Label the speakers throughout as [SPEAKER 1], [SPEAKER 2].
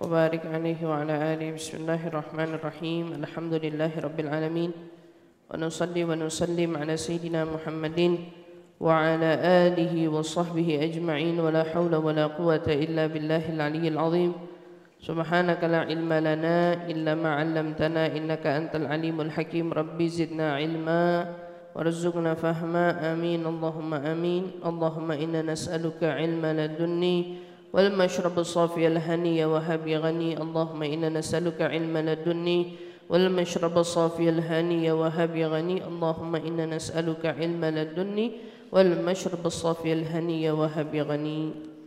[SPEAKER 1] وبارك عليه وعلى آله. بسم الله الرحمن الرحيم. الحمد لله رب العالمين، ونصلي ونسلم على سيدنا محمد وعلى آله وصحبه أجمعين، ولا حول ولا قوة إلا بالله العلي العظيم. سبحانك لا علم لنا إلا ما علمتنا إنك أنت العليم الحكيم. ربي زدنا علما وارزقنا فهما. آمين اللهم آمين. اللهم إنا نسألك علما لدني والمشرب الصافي الهني وهب غني. اللهم إنا نسألك علما لدني والمشرب الصافي الهني وهب غني. اللهم إنا نسألك علما لدني والمشرب الصافي الهني وهب غني.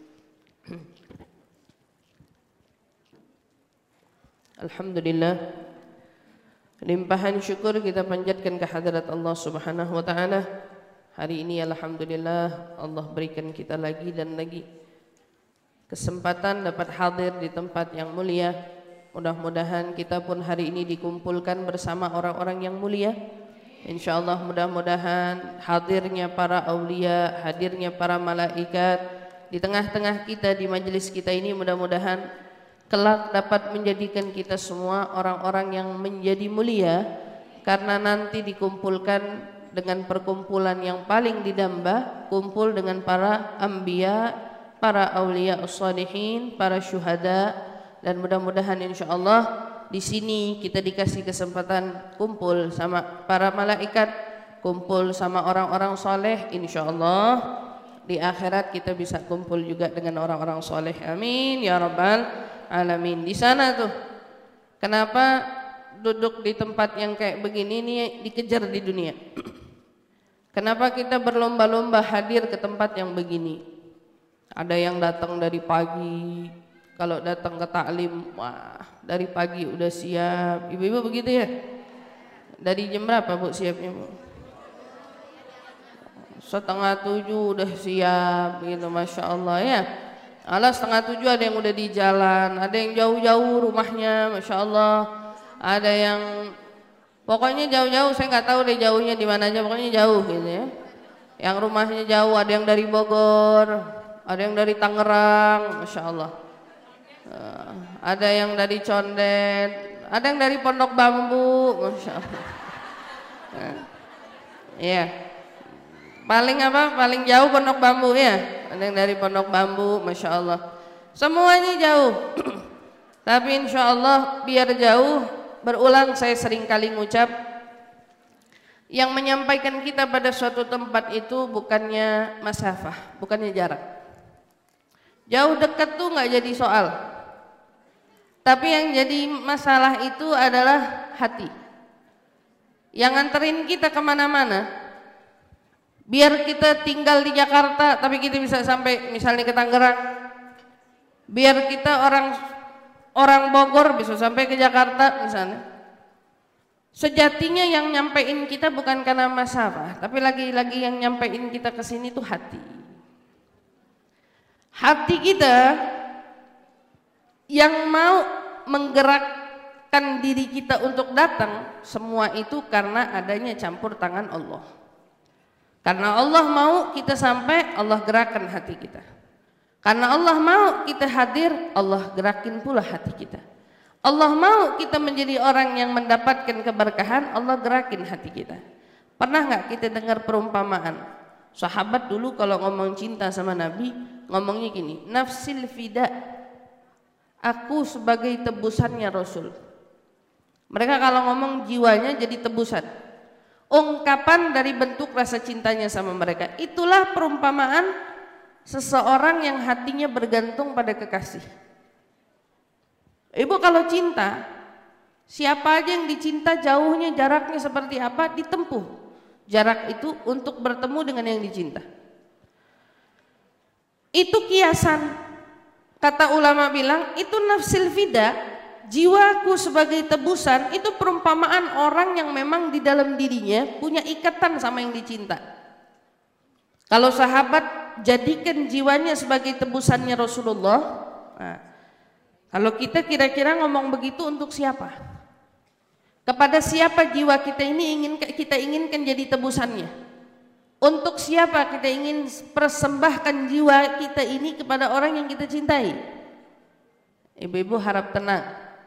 [SPEAKER 1] Alhamdulillah, limpahan syukur kita panjatkan ke hadirat Allah Subhanahu wa taala. Hari ini alhamdulillah Allah berikan kita lagi dan lagi kesempatan dapat hadir di tempat yang mulia. Mudah-mudahan kita pun hari ini dikumpulkan bersama orang-orang yang mulia. Insyaallah mudah-mudahan hadirnya para aulia, hadirnya para malaikat di tengah-tengah kita di majelis kita ini, mudah-mudahan kelak dapat menjadikan kita semua orang-orang yang menjadi mulia, karena nanti dikumpulkan dengan perkumpulan yang paling didamba, kumpul dengan para anbiya, para aulia as-salihin, para syuhada, dan mudah-mudahan insyaallah di sini kita dikasih kesempatan kumpul sama para malaikat, kumpul sama orang-orang soleh. Insyaallah di akhirat kita bisa kumpul juga dengan orang-orang soleh. Amin ya rabbal alamin. Di sana tuh, kenapa duduk di tempat yang kayak begini nih dikejar di dunia? Kenapa kita berlomba-lomba hadir ke tempat yang begini? Ada yang datang dari pagi, kalau datang ke taklim, wah dari pagi udah siap. Ibu-ibu begitu ya? Dari jam berapa Bu siapnya Bu? 6:30 udah siap gitu, Masya Allah ya. Alah 6:30 ada yang udah di jalan, ada yang jauh-jauh rumahnya, Masya Allah. Ada yang pokoknya jauh-jauh, saya nggak tahu deh jauhnya di mana aja, pokoknya jauh gitu ya. Yang rumahnya jauh, ada yang dari Bogor, ada yang dari Tangerang, Masya Allah. Ada yang dari Condet, ada yang dari Pondok Bambu, Masya Allah. Iya. Paling apa? Paling jauh Pondok Bambu ya. Ada yang dari Pondok Bambu, Masya Allah. Semuanya jauh. Tapi insya Allah biar jauh, berulang saya sering kali ngucap, yang menyampaikan kita pada suatu tempat itu bukannya masafah, bukannya jarak. Jauh dekat tuh nggak jadi soal. Tapi yang jadi masalah itu adalah hati. Yang nganterin kita kemana-mana. Biar kita tinggal di Jakarta tapi kita bisa sampai misalnya ke Tangerang. Biar kita orang Bogor bisa sampai ke Jakarta misalnya. Sejatinya yang nyampein kita bukan karena masalah, tapi lagi-lagi yang nyampein kita ke sini tuh hati. Hati kita yang mau menggerakkan diri kita untuk datang, semua itu karena adanya campur tangan Allah. Karena Allah mau kita sampai, Allah gerakan hati kita. Karena Allah mau kita hadir, Allah gerakin pula hati kita. Allah mau kita menjadi orang yang mendapatkan keberkahan, Allah gerakin hati kita. Pernah nggak kita dengar perumpamaan? Sahabat dulu kalau ngomong cinta sama Nabi, ngomongnya gini, nafsil fida, aku sebagai tebusannya Rasul. Mereka kalau ngomong jiwanya jadi tebusan. Ungkapan dari bentuk rasa cintanya sama mereka. Itulah perumpamaan seseorang yang hatinya bergantung pada kekasih. Ibu kalau cinta, siapa aja yang dicinta, jauhnya jaraknya seperti apa, ditempuh jarak itu untuk bertemu dengan yang dicinta. Itu kiasan. Kata ulama bilang itu nafsil fida. Jiwaku sebagai tebusan, itu perumpamaan orang yang memang di dalam dirinya punya ikatan sama yang dicinta. Kalau sahabat jadikan jiwanya sebagai tebusannya Rasulullah, nah, kalau kita kira-kira ngomong begitu untuk siapa? Kepada siapa jiwa kita inginkan jadi tebusannya? Untuk siapa kita ingin persembahkan jiwa kita ini kepada orang yang kita cintai? Ibu-ibu harap tenang.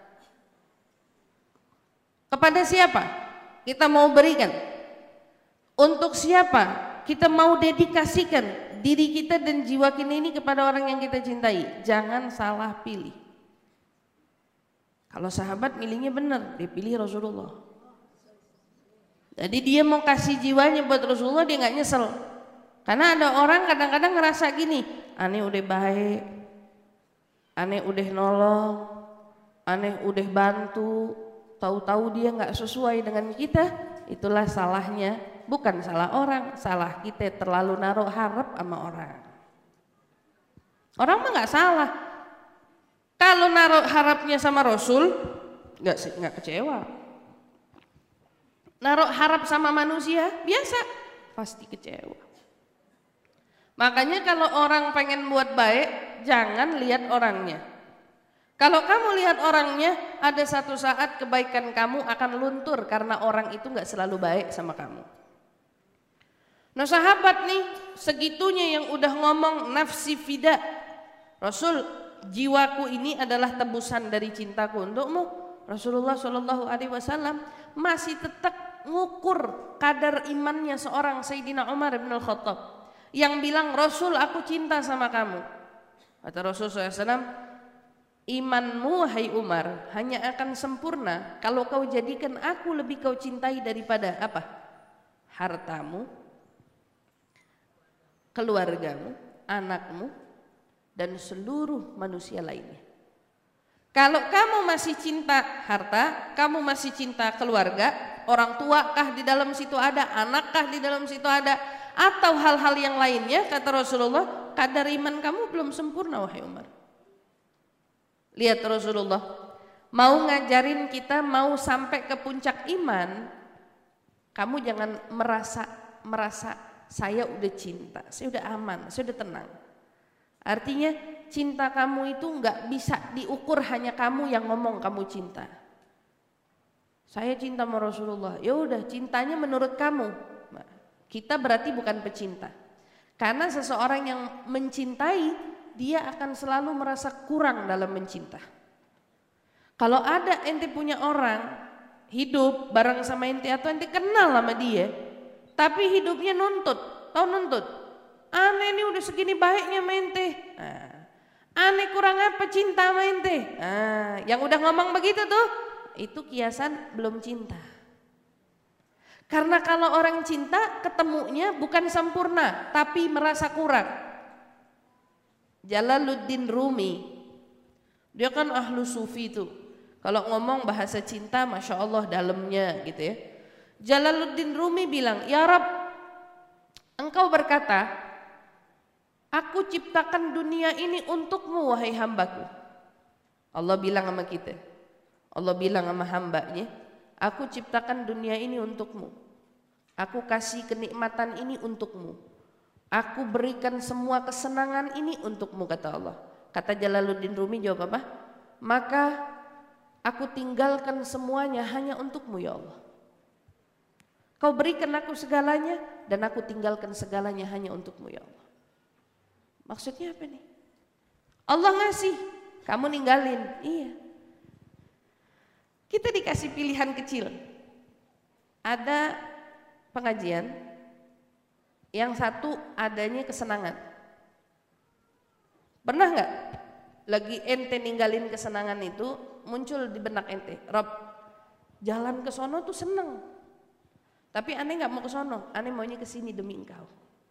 [SPEAKER 1] Kepada siapa kita mau berikan? Untuk siapa kita mau dedikasikan diri kita dan jiwa kita ini kepada orang yang kita cintai? Jangan salah pilih. Kalau sahabat milihnya benar, dia pilih Rasulullah. Jadi dia mau kasih jiwanya buat Rasulullah, dia nggak nyesel. Karena ada orang kadang-kadang ngerasa gini, aneh udah baik, aneh udah nolong, aneh udah bantu, tahu-tahu dia nggak sesuai dengan kita. Itulah salahnya, bukan salah orang, salah kita terlalu naruh harap sama orang. Orang mah nggak salah. Kalau naruh harapnya sama Rasul, nggak kecewa. Naruh harap sama manusia, biasa, pasti kecewa. Makanya kalau orang pengen buat baik, jangan lihat orangnya. Kalau kamu lihat orangnya, ada satu saat kebaikan kamu akan luntur karena orang itu nggak selalu baik sama kamu. Nah sahabat nih, segitunya yang udah ngomong nafsi fida. Rasul, jiwaku ini adalah tebusan dari cintaku untukmu. Rasulullah SAW masih tetap ngukur kadar imannya seorang Sayyidina Umar bin Al-Khattab yang bilang, Rasul aku cinta sama kamu. Kata Rasulullah SAW, imanmu hai Umar hanya akan sempurna kalau kau jadikan aku lebih kau cintai daripada apa? Hartamu, keluargamu, anakmu, dan seluruh manusia lainnya. Kalau kamu masih cinta harta, kamu masih cinta keluarga, orang tua kah di dalam situ ada, anak kah di dalam situ ada, atau hal-hal yang lainnya, kata Rasulullah, kadar iman kamu belum sempurna wahai Umar. Lihat Rasulullah mau ngajarin kita, mau sampai ke puncak iman, kamu jangan merasa saya udah cinta, saya udah aman, saya udah tenang. Artinya cinta kamu itu nggak bisa diukur hanya kamu yang ngomong kamu cinta. Saya cinta sama Rasulullah, ya udah cintanya menurut kamu. Nah, kita berarti bukan pecinta. Karena seseorang yang mencintai, dia akan selalu merasa kurang dalam mencinta. Kalau ada ente punya orang hidup bareng sama ente atau ente kenal sama dia, tapi hidupnya nuntut, tahu nuntut? Aneh ini udah segini baiknya sama ente. Aneh kurang apa cinta sama ente? Yang udah ngomong begitu tuh, itu kiasan belum cinta. Karena kalau orang cinta ketemunya bukan sempurna, tapi merasa kurang. Jalaluddin Rumi, dia kan ahlu sufi tuh. Kalau ngomong bahasa cinta, masya Allah dalamnya gitu ya. Jalaluddin Rumi bilang, ya Rabb, engkau berkata, aku ciptakan dunia ini untukmu wahai hambaku. Allah bilang sama kita, Allah bilang sama hambanya, aku ciptakan dunia ini untukmu. Aku kasih kenikmatan ini untukmu. Aku berikan semua kesenangan ini untukmu, kata Allah. Kata Jalaluddin Rumi jawab apa? Maka aku tinggalkan semuanya hanya untukmu ya Allah. Kau berikan aku segalanya dan aku tinggalkan segalanya hanya untukmu ya Allah. Maksudnya apa nih? Allah ngasih, kamu ninggalin. Iya. Kita dikasih pilihan kecil. Ada pengajian, yang satu adanya kesenangan. Pernah nggak lagi ente ninggalin kesenangan itu muncul di benak ente, Rob, jalan ke sono tuh seneng, tapi aneh nggak mau ke sono, aneh maunya ke sini demi engkau.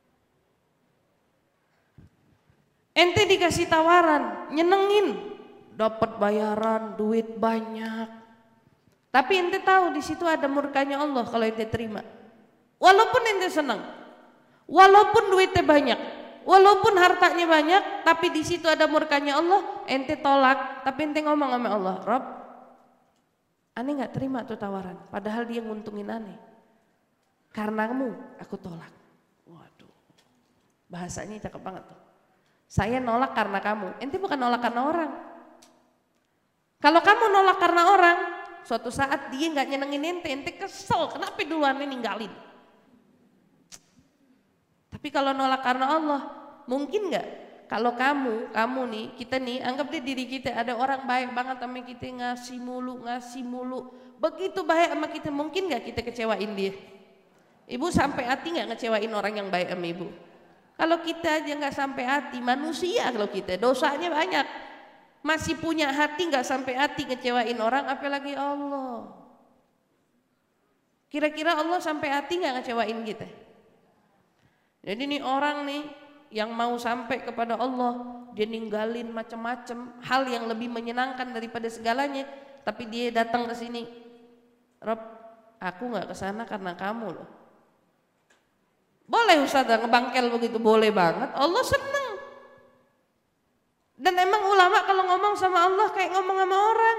[SPEAKER 1] Ente dikasih tawaran, nyenengin, dapat bayaran, duit banyak. Tapi ente tahu di situ ada murkanya Allah kalau ente terima. Walaupun ente senang, walaupun duitnya banyak, walaupun hartanya banyak, tapi di situ ada murkanya Allah, ente tolak. Tapi ente ngomong sama Allah, Rob, aneh nggak terima tuh tawaran. Padahal dia nguntungin aneh. Karenamu aku tolak. Waduh, bahasanya cakep banget tuh. Saya nolak karena kamu, ente bukan nolak karena orang. Kalau kamu nolak karena orang, suatu saat dia nggak nyenengin ente kesel, kenapa duluan ninggalin? Tapi kalau nolak karena Allah, mungkin nggak Kalau kamu nih, kita nih, anggap diri kita ada orang baik banget sama kita, ngasih mulu. Begitu baik sama kita, mungkin gak kita kecewain dia? Ibu sampai hati gak ngecewain orang yang baik sama ibu? Kalau kita aja gak sampai hati, manusia kalau kita, dosanya banyak. Masih punya hati gak sampai hati ngecewain orang, apalagi Allah. Kira-kira Allah sampai hati gak ngecewain kita? Jadi nih orang nih yang mau sampai kepada Allah, dia ninggalin macam-macam hal yang lebih menyenangkan daripada segalanya, tapi dia datang ke sini, Rob, aku nggak kesana karena kamu loh. Boleh Ustaz ngebangkel begitu, boleh banget. Allah seneng. Dan emang ulama kalau ngomong sama Allah kayak ngomong sama orang.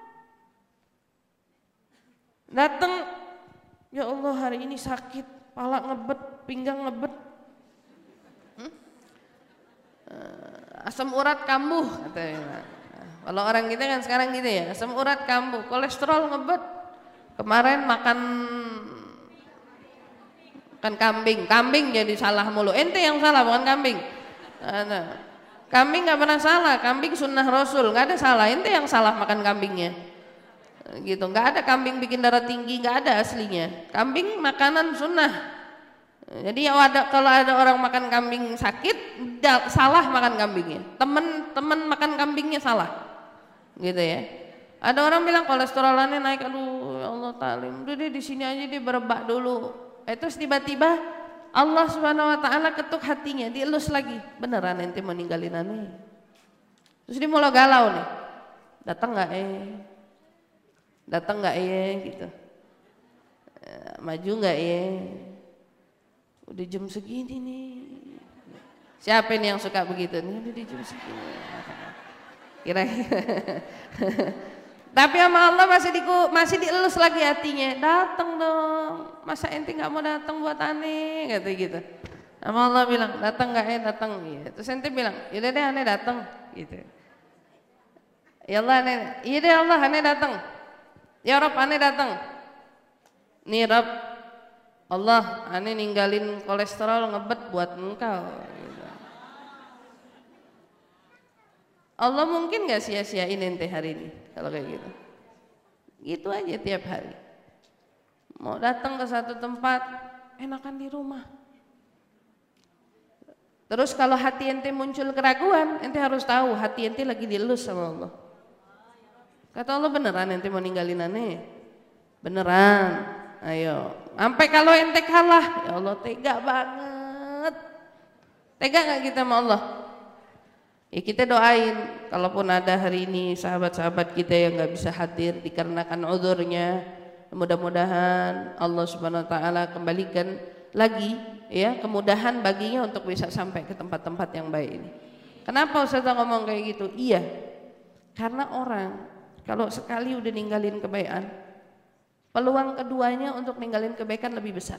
[SPEAKER 1] Datang, ya Allah hari ini sakit, pala ngebet, pinggang ngebet. Asam urat kambuh katanya. Kalau orang kita kan sekarang gitu ya, asam urat kambuh, kolesterol ngebet. Kemarin makan kambing jadi salah mulu. Ente yang salah bukan kambing. Kambing nggak pernah salah, kambing sunnah Rasul, nggak ada salah. Ente yang salah makan kambingnya. Gitu, nggak ada kambing bikin darah tinggi, nggak ada aslinya. Kambing makanan sunnah. Jadi kalau ada orang makan kambing sakit, salah makan kambingnya. Temen makan kambingnya salah, gitu ya. Ada orang bilang kolesterolannya naik, aduh ya Allah talim, udah deh di sini aja dia berebak dulu. Terus tiba-tiba Allah Subhanahu Wa Taala ketuk hatinya, dielus lagi, beneran ente mau ninggalin aneh. Terus dia mulai galau nih, datang nggak gitu, maju nggak udah jam segini nih. Siapa ini yang suka begitu nih? Udah di jam segini. Kira-kira. Tapi sama Allah masih dielus lagi hatinya. Datang dong. Masa ente nggak mau datang buat aneh? Kata gitu. Sama Allah bilang datang nggak datang. Ya. Terus ente bilang, yaudah deh aneh datang. Gitu. Ya Allah aneh. Iya deh Allah aneh datang. Ya Rob aneh datang. Nih Rob. Allah, aneh ninggalin kolesterol ngebet buat engkau. Gitu. Allah mungkin gak sia-siain ente hari ini kalau kayak gitu. Gitu aja tiap hari. Mau datang ke satu tempat, enakan di rumah. Terus kalau hati ente muncul keraguan, ente harus tahu hati ente lagi dielus sama Allah. Kata Allah, beneran ente mau ninggalin aneh? Beneran. Ayo, sampai kalau ente kalah, ya Allah tega banget. Tega gak kita sama Allah? Ya kita doain, kalaupun ada hari ini sahabat-sahabat kita yang gak bisa hadir dikarenakan uzurnya, mudah-mudahan Allah Subhanahu Wa Taala kembalikan lagi ya kemudahan baginya untuk bisa sampai ke tempat-tempat yang baik ini. Kenapa Ustaz ngomong kayak gitu? Iya, karena orang kalau sekali udah ninggalin kebaikan, peluang keduanya untuk ninggalin kebaikan lebih besar.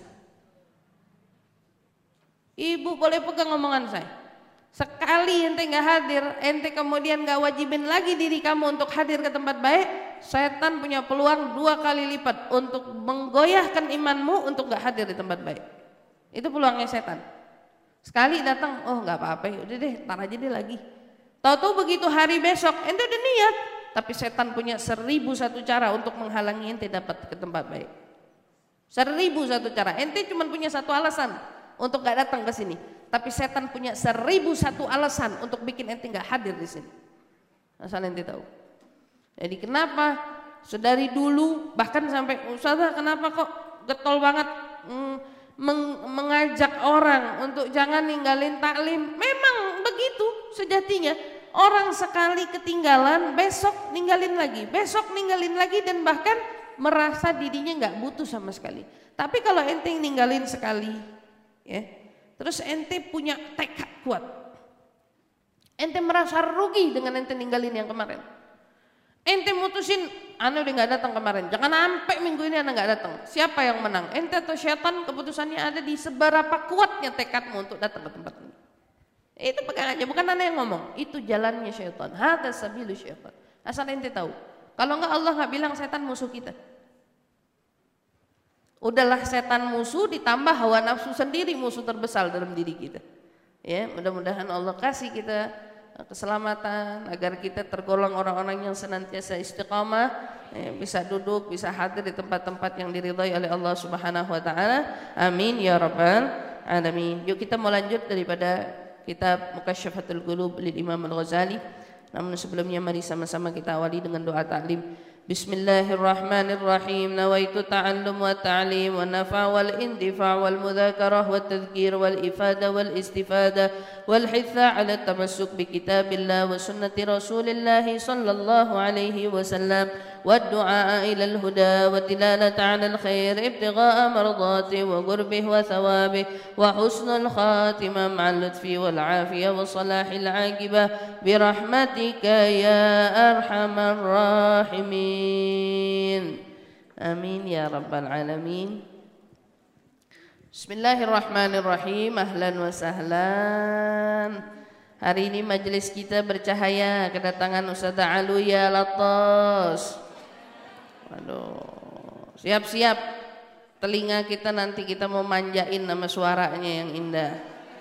[SPEAKER 1] Ibu boleh pegang omongan saya. Sekali ente gak hadir, ente kemudian gak wajibin lagi diri kamu untuk hadir ke tempat baik, setan punya peluang 2 kali lipat untuk menggoyahkan imanmu untuk gak hadir di tempat baik. Itu peluangnya setan. Sekali datang, oh gak apa-apa, udah deh, tar aja deh lagi. Tahu-tahu begitu hari besok, ente udah niat, tapi setan punya 1001 cara untuk menghalangi ente dapat ke tempat baik. 1001 cara. Ente cuma punya satu alasan untuk gak datang ke sini, tapi setan punya 1001 alasan untuk bikin ente gak hadir di sini. Asal ente tahu. Jadi kenapa sedari dulu bahkan sampai Ustazah kenapa kok getol banget mengajak orang untuk jangan ninggalin taklim? Memang begitu sejatinya. Orang sekali ketinggalan, besok ninggalin lagi, dan bahkan merasa dirinya nggak butuh sama sekali. Tapi kalau ente ninggalin sekali, ya, terus ente punya tekad kuat, ente merasa rugi dengan ente ninggalin yang kemarin. Ente mutusin, ane udah nggak datang kemarin, jangan sampai minggu ini ane nggak datang. Siapa yang menang? Ente atau syaitan? Keputusannya ada di seberapa kuatnya tekadmu untuk datang ke tempat ini. Itu pegang aja, bukan anda yang ngomong, itu jalannya syaitan. Hada sabilu syaitan. Asal ente tahu, kalau enggak Allah enggak bilang setan musuh kita. Udahlah setan musuh ditambah hawa nafsu sendiri musuh terbesar dalam diri kita. Ya, mudah-mudahan Allah kasih kita keselamatan agar kita tergolong orang-orang yang senantiasa istiqamah, bisa duduk, bisa hadir di tempat-tempat yang diridhai oleh Allah Subhanahu wa taala. Amin ya rabbal alamin. Yuk kita mau lanjut daripada kitab Mukasyfatul Qulub lil Imam Al-Ghazali. Namun sebelumnya mari sama-sama kita awali dengan doa ta'lim. Bismillahirrahmanirrahim. Nawaitu ta'allum wa ta'lim wa nafa' wal intifa' wal mudzakarah wa tadhkir wal ifada wal istifada wal hitha 'ala tamassuk bi kitabillah wa sunnati Rasulillah sallallahu alaihi wasallam wa du'a ila al huda wa tilalata 'ala al khair ibtigha'a mardati wa qurbih wa thawabih wa husnul khatimah ma'al lutfi wal 'afiyah wa salahil 'aqibah bi rahmatika ya arhamar rahimin. Amin ya rabbal alamin. Bismillahirrahmanirrahim. Ahlan wa sahlan. Hari ini majelis kita bercahaya kedatangan Ustazah Aluya Latos. Waduh, siap-siap telinga kita nanti kita mau manjain nama suaranya yang indah.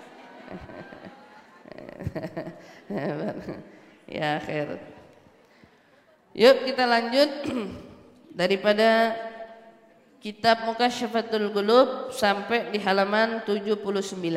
[SPEAKER 1] Ya khair. Yuk kita lanjut daripada kitab Mukasyfatul Qulub sampai di halaman 79.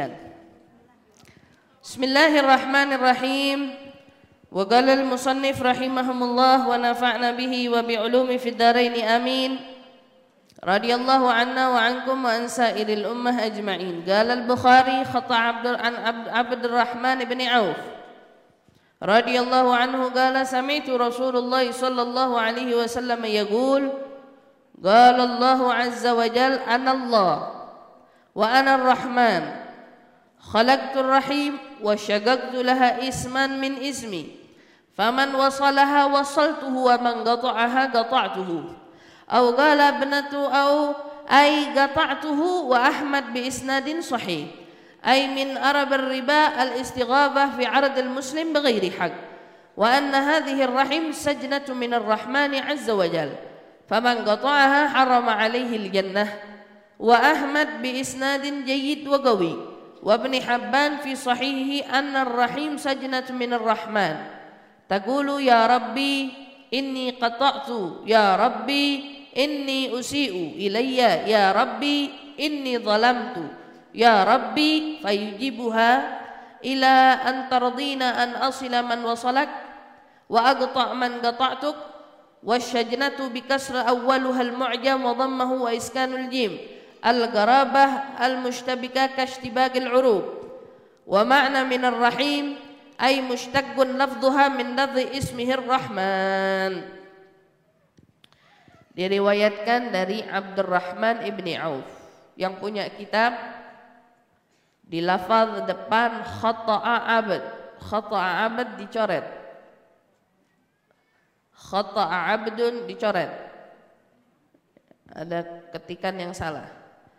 [SPEAKER 1] Bismillahirrahmanirrahim. Wa qala al-musannif rahimahumullah wa nafa'na bihi wa bi ulumi fid dharain amin. Radiyallahu anna wa ankum wa an sa'iril ummah ajma'in. Qala al-Bukhari khata' Abdurrahman ibn Auf radhiyallahu anhu qala sami'tu Rasulullah sallallahu alaihi wasallam yaqul qala Allah azza wa jalla ana Allah wa ana ar-Rahman khalaqtu ar-Rahim wa shaqaqtu laha isman min ismi faman wasalaha wasaltuhu wa man qata'aha qata'tuhu aw qala ibnatu aw ay qata'tuhu wa Ahmad bi isnadin sahih أي من أرب الربا الاستغاثة في عرض المسلم بغير حق وأن هذه الرحم سجنة من الرحمن عز وجل فمن قطعها حرم عليه الجنة وأحمد بإسناد جيد وقوي وابن حبان في صحيحه أن الرحم سجنة من الرحمن تقول يا ربي إني قطعت يا ربي إني أسيء إلي يا ربي إني ظلمت Ya Rabbi fayujibuha ila an tardina an asila man wasalak wa aqta' man qata'tuk wasyajnatu bikasra awwaluha al-mu'jam wa dhammahu wa iskanul jim al-garabah al-mushtabika kashtibagil urub wa ma'na min ar-rahim ay mushtaqun lafdhuha min lafdhi ismihi ar-rahman. Diriwayatkan dari Abdurrahman ibni Auf yang punya kitab di lafaz depan khata'a abd dicoret, khata'a abdun dicoret, ada ketikan yang salah.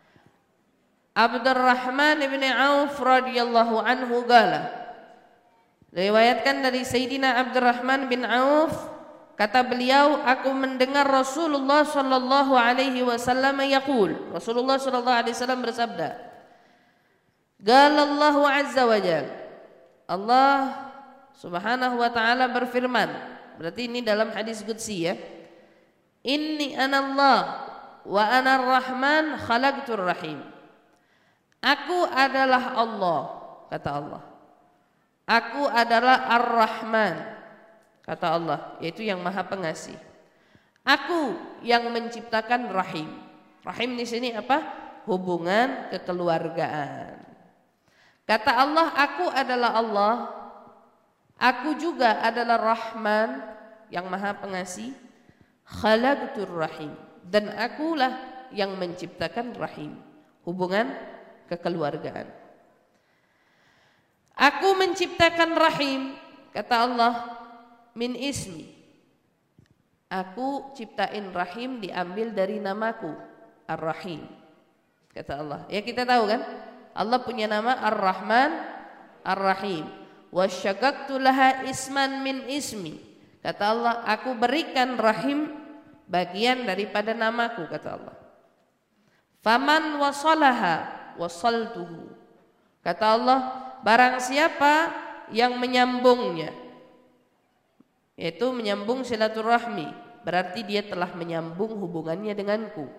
[SPEAKER 1] Abdurrahman ibn Auf radhiyallahu anhu qala, riwayatkan dari Sayyidina Abdurrahman bin Auf, kata beliau, aku mendengar Rasulullah sallallahu alaihi wasallam yaqul, Rasulullah sallallahu alaihi wasallam bersabda, qala Allahu azza wa jalla, Allah subhanahu wa ta'ala berfirman, berarti ini dalam hadis qudsi ya, inni anallah wa ana ar-Rahman khalaqtur rahim. Aku adalah Allah, kata Allah. Aku adalah Ar-Rahman, kata Allah, yaitu yang Maha Pengasih. Aku yang menciptakan rahim. Rahim di sini apa? Hubungan kekeluargaan. Kata Allah, aku adalah Allah. Aku juga adalah Rahman, yang Maha Pengasih. Khalaqtur rahim, dan akulah yang menciptakan rahim, hubungan kekeluargaan. Aku menciptakan rahim, kata Allah, min ismi. Aku ciptain rahim diambil dari namaku, Ar-Rahim, kata Allah. Ya kita tahu kan, Allah punya nama Ar-Rahman, Ar-Rahim. Wasyaqaqtu laha isman min ismi. Kata Allah, aku berikan rahim bagian daripada namaku, kata Allah. Faman wasalaha wasaltuhu. Kata Allah, barang siapa yang menyambungnya, yaitu menyambung silaturahmi, berarti dia telah menyambung hubungannya denganku.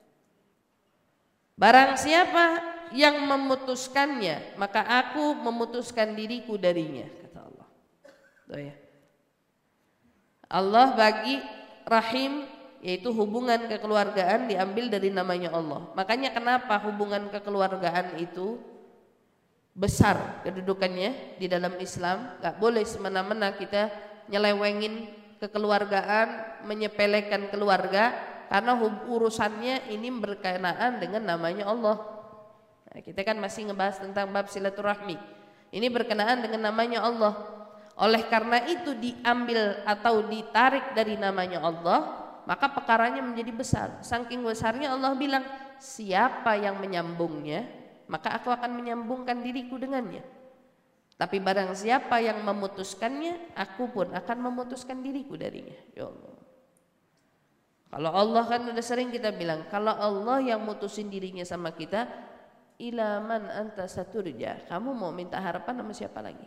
[SPEAKER 1] Barang siapa yang memutuskannya, maka aku memutuskan diriku darinya, kata Allah. Tuh ya. Allah bagi rahim, yaitu hubungan kekeluargaan, diambil dari namanya Allah. Makanya kenapa hubungan kekeluargaan itu besar kedudukannya di dalam Islam. Gak boleh semena-mena kita nyelewengin kekeluargaan, menyepelekan keluarga, karena urusannya ini berkenaan dengan namanya Allah. Nah, kita kan masih ngebahas tentang bab silaturahmi. Ini berkenaan dengan namanya Allah. Oleh karena itu diambil atau ditarik dari namanya Allah, maka perkaranya menjadi besar. Saking besarnya Allah bilang, siapa yang menyambungnya, maka aku akan menyambungkan diriku dengannya. Tapi barang siapa yang memutuskannya, aku pun akan memutuskan diriku darinya. Ya Allah. Kalau Allah kan udah sering kita bilang, kalau Allah yang mutusin dirinya sama kita, ilaman anta saturja, kamu mau minta harapan sama siapa lagi?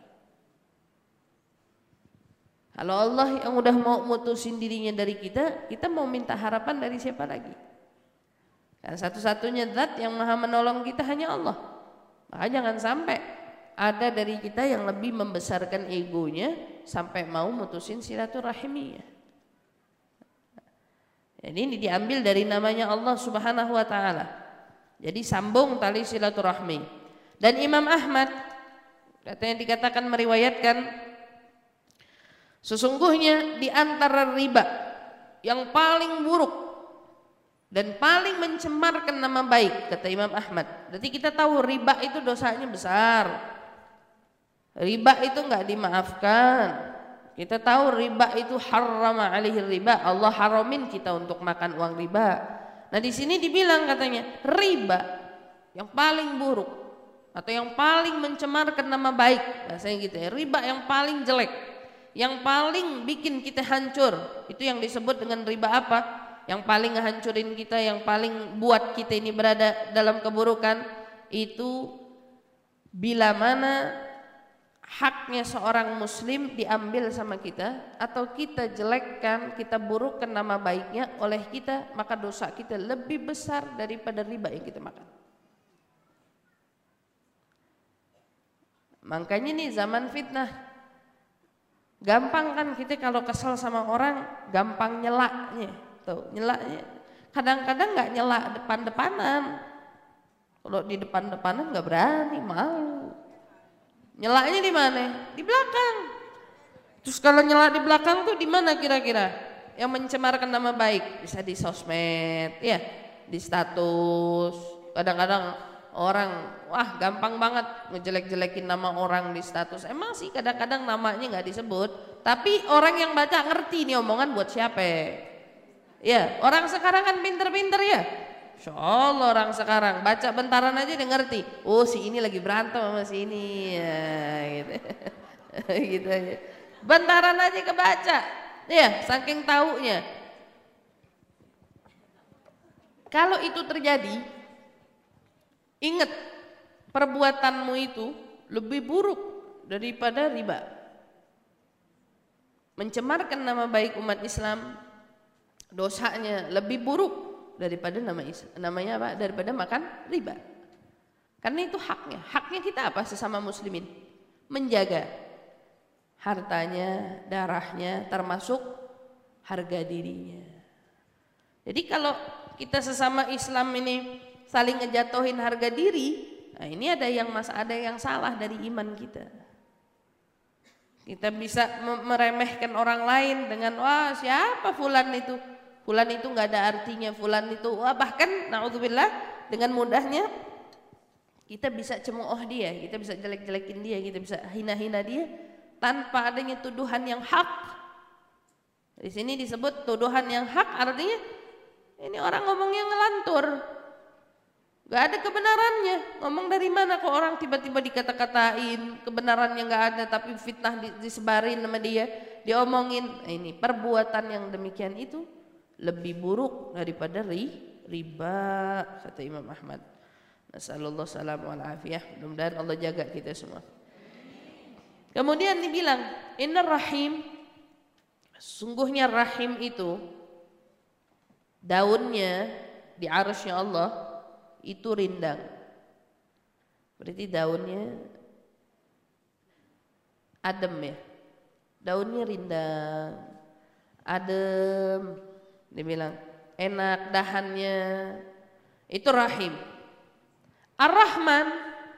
[SPEAKER 1] Kalau Allah yang udah mau mutusin dirinya dari kita, kita mau minta harapan dari siapa lagi? Karena satu-satunya zat yang maha menolong kita hanya Allah. Maka jangan sampai ada dari kita yang lebih membesarkan egonya sampai mau mutusin silaturahiminya. Jadi ini diambil dari namanya Allah Subhanahu wa taala. Jadi sambung tali silaturahmi. Dan Imam Ahmad katanya dikatakan meriwayatkan, sesungguhnya di antara riba yang paling buruk dan paling mencemarkan nama baik, kata Imam Ahmad. Berarti kita tahu riba itu dosanya besar. Riba itu enggak dimaafkan. Kita tahu riba itu harrama alaihi riba, Allah haramin kita untuk makan uang riba. Nah di sini dibilang katanya riba yang paling buruk atau yang paling mencemarkan nama baik, bahasanya gitu ya. Riba yang paling jelek, yang paling bikin kita hancur, itu yang disebut dengan riba apa? Yang paling ngehancurin kita, yang paling buat kita ini berada dalam keburukan, itu bila mana haknya seorang muslim diambil sama kita, atau kita jelekkan, kita burukkan nama baiknya oleh kita, maka dosa kita lebih besar daripada riba yang kita makan. Makanya nih zaman fitnah, gampang kan kita kalau kesel sama orang gampang nyelaknya. Tuh, nyelaknya kadang-kadang gak nyelak depan-depanan. Kalau di depan-depanan gak berani, malu. Nyelaknya di mana? Di belakang. Terus kalau nyelak di belakang tuh di mana kira-kira? Yang mencemarkan nama baik, bisa di sosmed, ya, di status. Kadang-kadang orang, wah gampang banget ngejelek-jelekin nama orang di status. Emang sih kadang-kadang namanya nggak disebut, tapi orang yang baca ngerti nih omongan buat siapa. Ya, orang sekarang kan pinter-pinter ya. Insya Allah orang sekarang baca bentaran aja dia ngerti. Oh si ini lagi berantem sama si ini, ya, gitu. Gitu aja. Bentaran aja kebaca, ya, saking taunya. Kalau itu terjadi, ingat perbuatanmu itu lebih buruk daripada riba. Mencemarkan nama baik umat Islam, dosanya lebih buruk daripada namanya apa? Daripada makan riba. Karena itu haknya. Haknya kita apa sesama muslimin? Menjaga hartanya, darahnya, termasuk harga dirinya. Jadi kalau kita sesama Islam ini saling ngejatuhin harga diri, nah ini ada yang salah dari iman kita. Kita bisa meremehkan orang lain dengan wah siapa fulan itu? Fulan itu nggak ada artinya, fulan itu wah, bahkan naudzubillah dengan mudahnya kita bisa cemooh dia, kita bisa jelek-jelekin dia, kita bisa hina-hina dia tanpa adanya tuduhan yang hak. Di sini disebut tuduhan yang hak, artinya ini orang ngomongnya ngelantur, nggak ada kebenarannya. Ngomong dari mana kok orang tiba-tiba dikata-katain, kebenarannya nggak ada tapi fitnah disebarin sama dia, diomongin. Nah, ini perbuatan yang demikian itu lebih buruk daripada riba, kata Imam Ahmad. Nasallallahu salam wal afiyah. Mudah-mudahan Allah jaga kita semua. Kemudian dibilang, innar rahim, sungguhnya rahim itu daunnya di arsy Allah itu rindang. Berarti daunnya adem ya. Daunnya rindang, adem, dibilang enak dahannya. Itu rahim. Ar-Rahman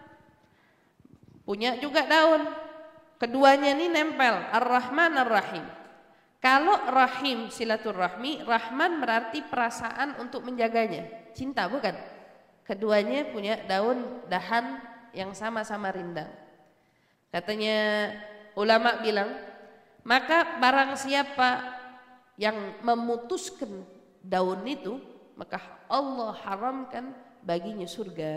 [SPEAKER 1] punya juga daun. Keduanya ini nempel, Ar-Rahman Ar-Rahim. Kalau rahim silaturahmi, Rahman berarti perasaan untuk menjaganya, cinta bukan? Keduanya punya dahan yang sama-sama rindang. Katanya ulama bilang, maka barang siapa yang memutuskan daun itu, maka Allah haramkan baginya surga.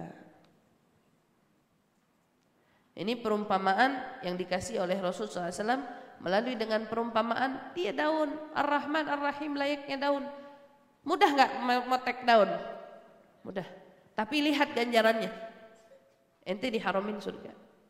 [SPEAKER 1] Ini perumpamaan yang dikasih oleh Rasulullah SAW melalui dengan perumpamaan dia daun Ar-Rahman Ar-Rahim, layaknya daun. Mudah nggak memotek daun? Mudah. Tapi lihat ganjarannya, ente diharamin surga.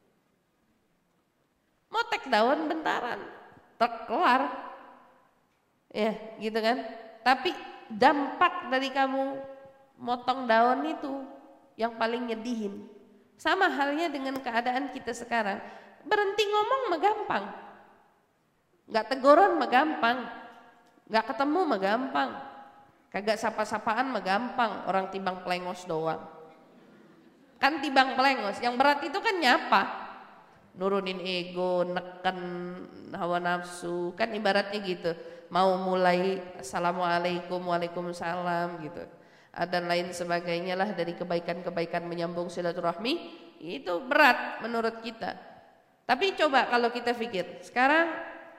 [SPEAKER 1] Motek daun bentaran, terkelar, ya gitu kan. Tapi dampak dari kamu motong daun itu yang paling nyedihin. Sama halnya dengan keadaan kita sekarang. Berhenti ngomong mah gampang, nggak teguran mah gampang, nggak ketemu mah gampang, kagak sapa-sapaan mah gampang. Orang tibang pelengos doang. Kan tibang pelengos, yang berat itu kan nyapa, nurunin ego, neken hawa nafsu, kan ibaratnya gitu. Mau mulai assalamualaikum, waalaikumsalam gitu, dan lain sebagainya lah dari kebaikan-kebaikan menyambung silaturahmi, itu berat menurut kita. Tapi coba kalau kita pikir sekarang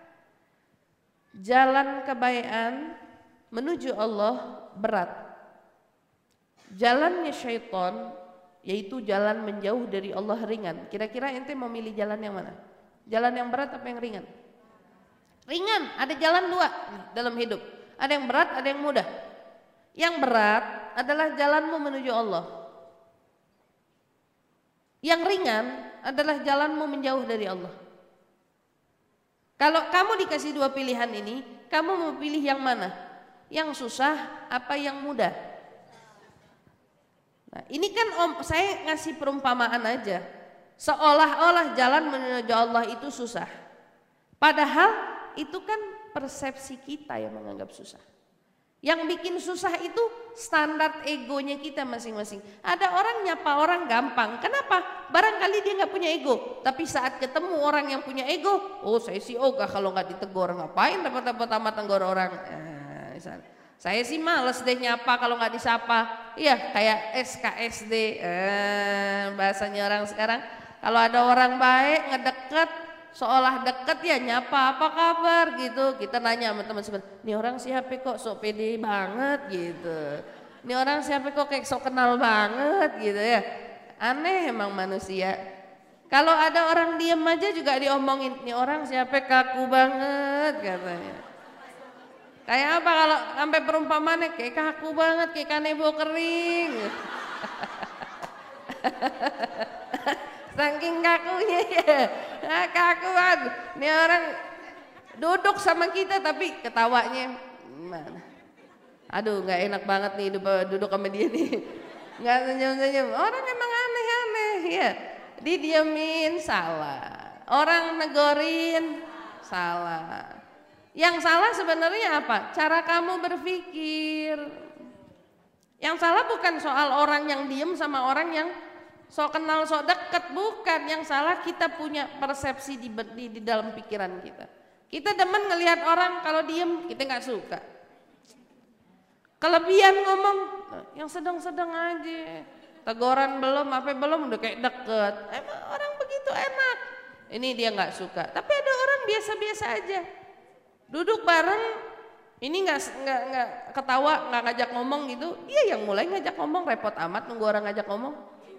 [SPEAKER 1] jalan kebaikan menuju Allah berat, jalannya syaitan yaitu jalan menjauh dari Allah ringan. Kira-kira ente mau milih jalan yang mana? Jalan yang berat apa yang ringan? Ringan. Ada jalan dua dalam hidup, ada yang berat, ada yang mudah. Yang berat adalah jalanmu menuju Allah. Yang ringan adalah jalanmu menjauh dari Allah. Kalau kamu dikasih dua pilihan ini, kamu mau pilih yang mana? Yang susah apa yang mudah? Nah, ini kan saya ngasih perumpamaan aja. Seolah-olah jalan menuju Allah itu susah. Padahal itu kan persepsi kita yang menganggap susah. Yang bikin susah itu standar egonya kita masing-masing. Ada orang nyapa orang gampang. Kenapa? Barangkali dia nggak punya ego. Tapi saat ketemu orang yang punya ego, oh saya sih ogah kalau nggak ditegur, ngapain dapat amat tegur orang. Saya sih males deh nyapa kalau nggak disapa. Iya kayak SKSD, bahasanya orang sekarang. Kalau ada orang baik ngedeket, seolah deket ya nyapa, apa kabar gitu. Kita nanya sama teman sebelah, ini orang siapa kok sok pede banget gitu. Ini orang siapa kok kayak sok kenal banget gitu ya. Aneh emang manusia. Kalau ada orang diem aja juga diomongin, ini orang siapa kaku banget katanya. Kayak apa kalau sampai perumpamannya kayak kaku banget, kayak kanebo kering. Saking kakunya ya, kaku banget. Ini orang duduk sama kita tapi ketawanya mana? Aduh nggak enak banget nih duduk sama dia nih. Nggak senyum-senyum. Orang emang aneh-aneh ya. Didiemin salah. Orang negorin salah. Yang salah sebenarnya apa? Cara kamu berpikir. Yang salah bukan soal orang yang diem sama orang yang sok kenal, sok deket, bukan. Yang salah kita punya persepsi di dalam pikiran kita. Kita demen ngelihat orang kalau diem kita nggak suka. Kelebihan ngomong, yang sedang-sedang aja. Teguran belum, apa belum udah kayak deket. Emang orang begitu enak. Ini dia nggak suka. Tapi ada orang biasa-biasa aja. Duduk bareng, ini nggak ketawa, nggak ngajak ngomong gitu. Dia yang mulai ngajak ngomong, repot amat nunggu orang ngajak ngomong.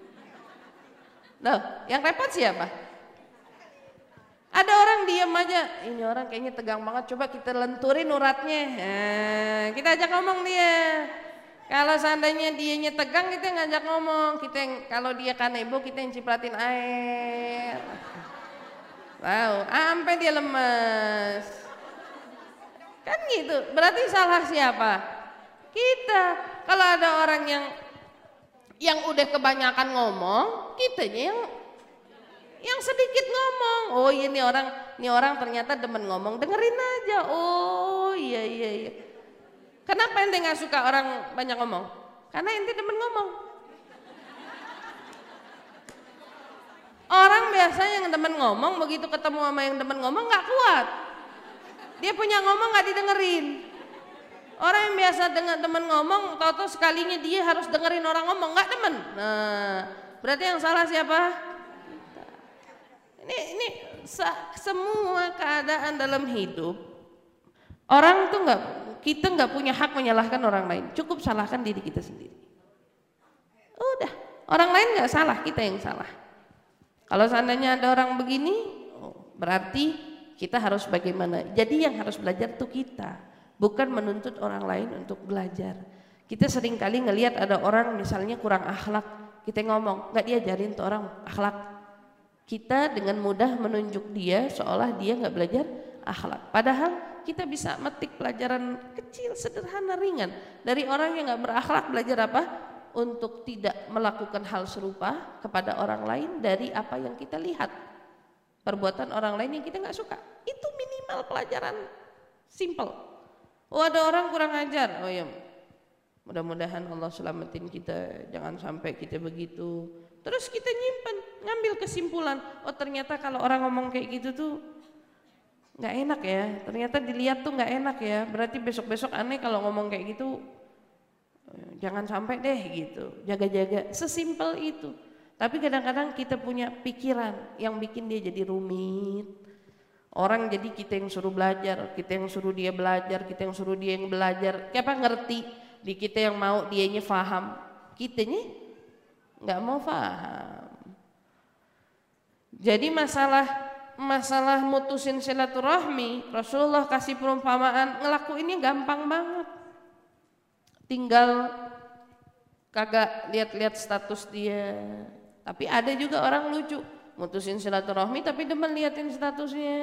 [SPEAKER 1] Nah, yang repot siapa? Ada orang diem aja, ini orang kayaknya tegang banget, coba kita lenturin uratnya. Kita ajak ngomong dia. Kalau seandainya dianya tegang, kita ngajak ngomong. Kalau dia kanebo, kita yang cipratin air. Tahu, sampai dia lemas. Kan gitu. Berarti salah siapa? Kita. Kalau ada orang yang udah kebanyakan ngomong, kitanya yang sedikit ngomong. Oh ini orang ternyata demen ngomong, dengerin aja. Oh iya. Kenapa ente nggak suka orang banyak ngomong? Karena ente demen ngomong. Orang biasanya yang demen ngomong, begitu ketemu sama yang demen ngomong nggak kuat. Dia punya ngomong nggak didengerin. Orang yang biasa demen ngomong, tahu-tahu sekalinya dia harus dengerin orang ngomong, nggak demen. Nah, berarti yang salah siapa? Ini semua keadaan dalam hidup. Orang tuh kita nggak punya hak menyalahkan orang lain. Cukup salahkan diri kita sendiri. Udah, orang lain nggak salah, kita yang salah. Kalau seandainya ada orang begini, berarti kita harus bagaimana? Jadi yang harus belajar tuh kita, bukan menuntut orang lain untuk belajar. Kita sering kali ngelihat ada orang misalnya kurang akhlak, kita ngomong, nggak diajarin tuh orang akhlak. Kita dengan mudah menunjuk dia seolah dia nggak belajar akhlak. Padahal kita bisa metik pelajaran kecil, sederhana, ringan dari orang yang nggak berakhlak. Belajar apa? Untuk tidak melakukan hal serupa kepada orang lain dari apa yang kita lihat. Perbuatan orang lain yang kita nggak suka. Itu minimal pelajaran simple. Oh ada orang kurang ajar. Oh ya, mudah-mudahan Allah selamatin kita. Jangan sampai kita begitu. Terus kita nyimpen, ngambil kesimpulan. Oh ternyata kalau orang ngomong kayak gitu tuh nggak enak ya. Ternyata dilihat tuh nggak enak ya. Berarti besok-besok aneh kalau ngomong kayak gitu. Jangan sampai deh gitu. Jaga-jaga. Sesimpel itu. Tapi kadang-kadang kita punya pikiran yang bikin dia jadi rumit. Orang jadi kita yang suruh belajar, kita yang suruh dia belajar, kita yang suruh dia yang belajar. Siapa ngerti? Di kita yang mau dianya faham. Kitanya nggak mau faham. Jadi masalah mutusin silaturahmi, Rasulullah kasih perumpamaan, ngelakuinnya gampang banget. Tinggal kagak lihat-lihat status dia. Tapi ada juga orang lucu, mutusin silaturahmi tapi demen liatin statusnya.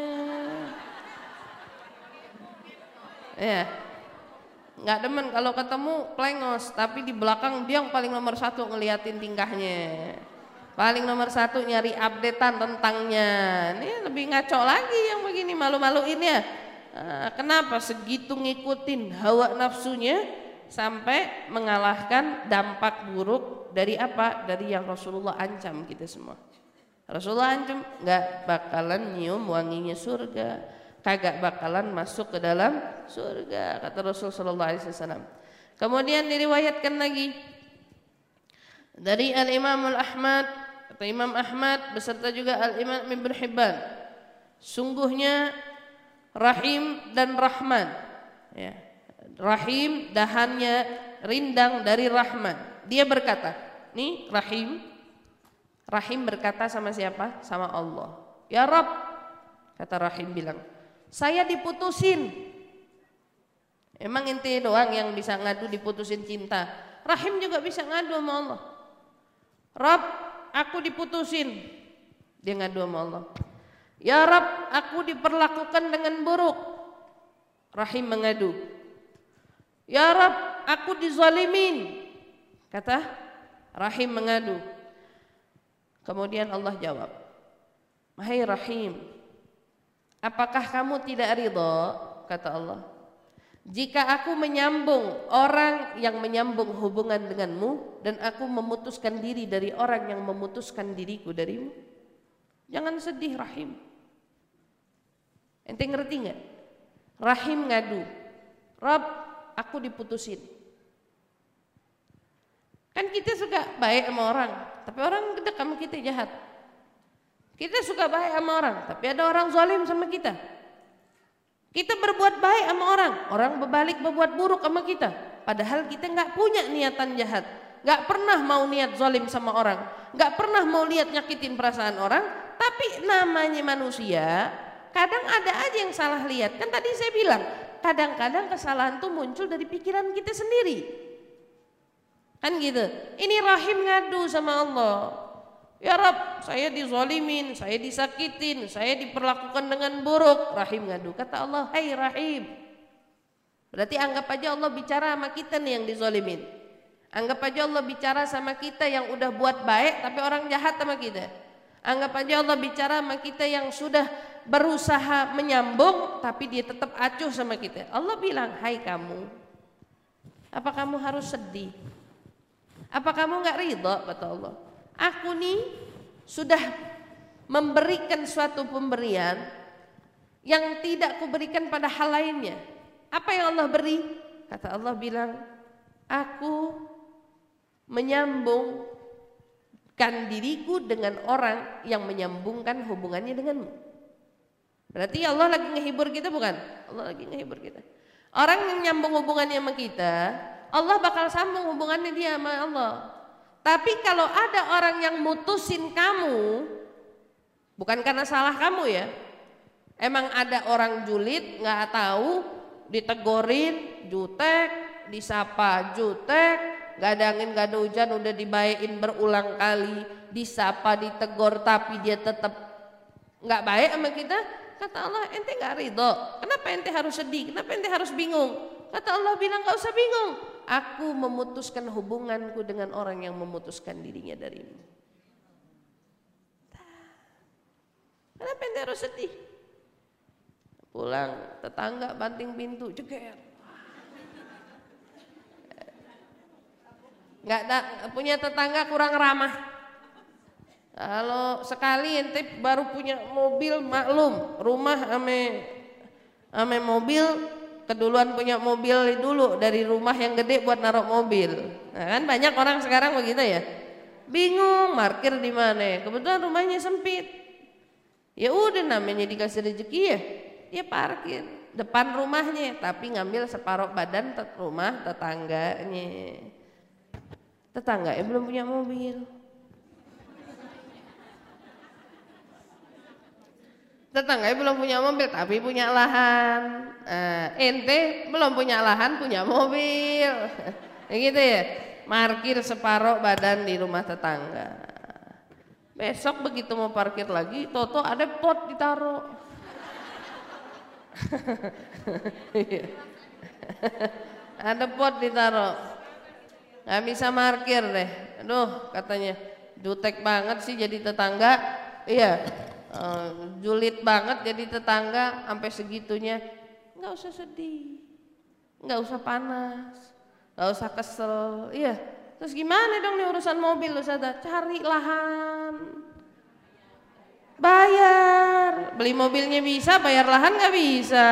[SPEAKER 1] Ya, nggak demen kalau ketemu plengos, tapi di belakang dia yang paling nomor satu ngeliatin tingkahnya. Paling nomor satu nyari updatean tentangnya. Ini lebih ngaco lagi yang begini, malu-maluin ya. Kenapa segitu ngikutin hawa nafsunya? Sampai mengalahkan dampak buruk dari apa? Dari yang Rasulullah ancam kita semua. Rasulullah ancam nggak bakalan nyium wanginya surga, kagak bakalan masuk ke dalam surga, kata Rasulullah SAW. Kemudian diriwayatkan lagi dari Al-Imam Ahmad, atau Imam Ahmad beserta juga Al-Imam Ibn Hibban, sungguhnya Rahim dan Rahman, ya. Rahim dahannya rindang dari Rahman. Dia berkata, nih Rahim berkata sama siapa? Sama Allah. Ya Rabb, kata Rahim bilang, saya diputusin. Emang ente doang yang bisa ngadu diputusin cinta? Rahim juga bisa ngadu sama Allah. Rabb, aku diputusin. Dia ngadu sama Allah. Ya Rabb, aku diperlakukan dengan buruk. Rahim mengadu. Ya Rabb, aku dizalimin. Kata Rahim mengadu. Kemudian Allah jawab, Hai Rahim, apakah kamu tidak ridha? Kata Allah, jika aku menyambung orang yang menyambung hubungan denganmu, dan aku memutuskan diri dari orang yang memutuskan diriku darimu. Jangan sedih Rahim. Ente ngerti gak? Rahim ngadu, Rabb, aku diputusin. Kan kita suka baik sama orang, tapi orang dekat sama kita jahat. Kita suka baik sama orang, tapi ada orang zalim sama kita. Kita berbuat baik sama orang berbalik berbuat buruk sama kita. Padahal kita nggak punya niatan jahat, nggak pernah mau niat zalim sama orang, nggak pernah mau lihat nyakitin perasaan orang. Tapi namanya manusia, kadang ada aja yang salah lihat. Kan tadi saya bilang, kadang-kadang kesalahan itu muncul dari pikiran kita sendiri. Kan gitu. Ini Rahim ngadu sama Allah. Ya Rabb, saya dizalimin, saya disakitin, saya diperlakukan dengan buruk. Rahim ngadu. Kata Allah, hai Rahim. Berarti anggap aja Allah bicara sama kita nih yang dizalimin. Anggap aja Allah bicara sama kita yang udah buat baik tapi orang jahat sama kita. Anggap aja Allah bicara sama kita yang sudah berusaha menyambung tapi dia tetap acuh sama kita. Allah bilang, hai kamu, apa kamu harus sedih? Apa kamu gak ridha? Kata Allah, aku nih sudah memberikan suatu pemberian yang tidak kuberikan pada hal lainnya. Apa yang Allah beri? Kata Allah bilang, aku menyambungkan diriku dengan orang yang menyambungkan hubungannya denganmu. Berarti Allah lagi ngehibur kita bukan? Allah lagi ngehibur kita. Orang yang nyambung hubungannya sama kita, Allah bakal sambung hubungannya dia sama Allah. Tapi kalau ada orang yang mutusin kamu, bukan karena salah kamu ya. Emang ada orang julid, nggak tahu, ditegorin, jutek, disapa jutek, nggak ada angin, nggak ada hujan, udah dibayain berulang kali, disapa, ditegor, tapi dia tetap nggak baik sama kita. Kata Allah, ente nggak ridho. Kenapa ente harus sedih? Kenapa ente harus bingung? Kata Allah bilang, nggak usah bingung. Aku memutuskan hubunganku dengan orang yang memutuskan dirinya darimu. Kenapa ente harus sedih? Pulang, tetangga banting pintu, jeger. Nggak punya tetangga kurang ramah. Kalau sekali ente baru punya mobil, maklum, rumah ame mobil, keduluan punya mobil dulu dari rumah yang gede buat naruh mobil. Nah, kan banyak orang sekarang begitu ya. Bingung parkir di mana. Kebetulan rumahnya sempit. Ya udah, namanya dikasih rezeki ya. Dia parkir depan rumahnya, tapi ngambil separuh badan rumah tetangganya. Tetangganya belum punya mobil. Tetangganya belum punya mobil tapi punya lahan. Ente belum punya lahan, punya mobil. Ya gitu ya. Parkir separuh badan di rumah tetangga. Besok begitu mau parkir lagi, toto ada pot ditaruh. Ada pot ditaruh. Gak bisa parkir deh. Aduh, katanya jutek banget sih jadi tetangga. Iya. Julid banget jadi tetangga sampai segitunya. Nggak usah sedih, nggak usah panas, nggak usah kesel. Iya, terus gimana dong nih urusan mobil? Ustazah, cari lahan, bayar. Beli mobilnya bisa, bayar lahan nggak bisa.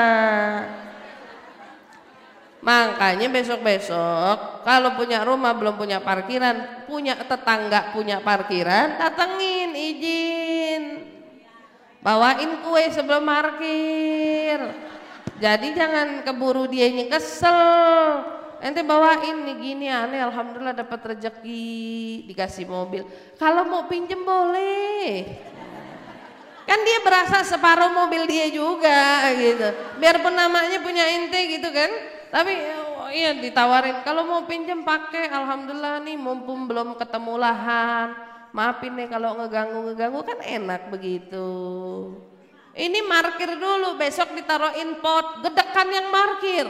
[SPEAKER 1] Makanya besok-besok kalau punya rumah belum punya parkiran, punya tetangga punya parkiran, datengin, izin. Bawain kue sebelum parkir. Jadi jangan keburu dianya kesel. Ente bawain nih gini, aneh alhamdulillah dapat rezeki dikasih mobil. Kalau mau pinjem boleh. Kan dia berasa separuh mobil dia juga gitu. Biarpun namanya punya ente gitu kan. Tapi iya ditawarin kalau mau pinjem pakai, alhamdulillah nih mumpung belum ketemu lahan. Maafin nih kalau ngeganggu kan enak begitu. Ini markir dulu, besok ditaruhin pot, gedekan yang markir.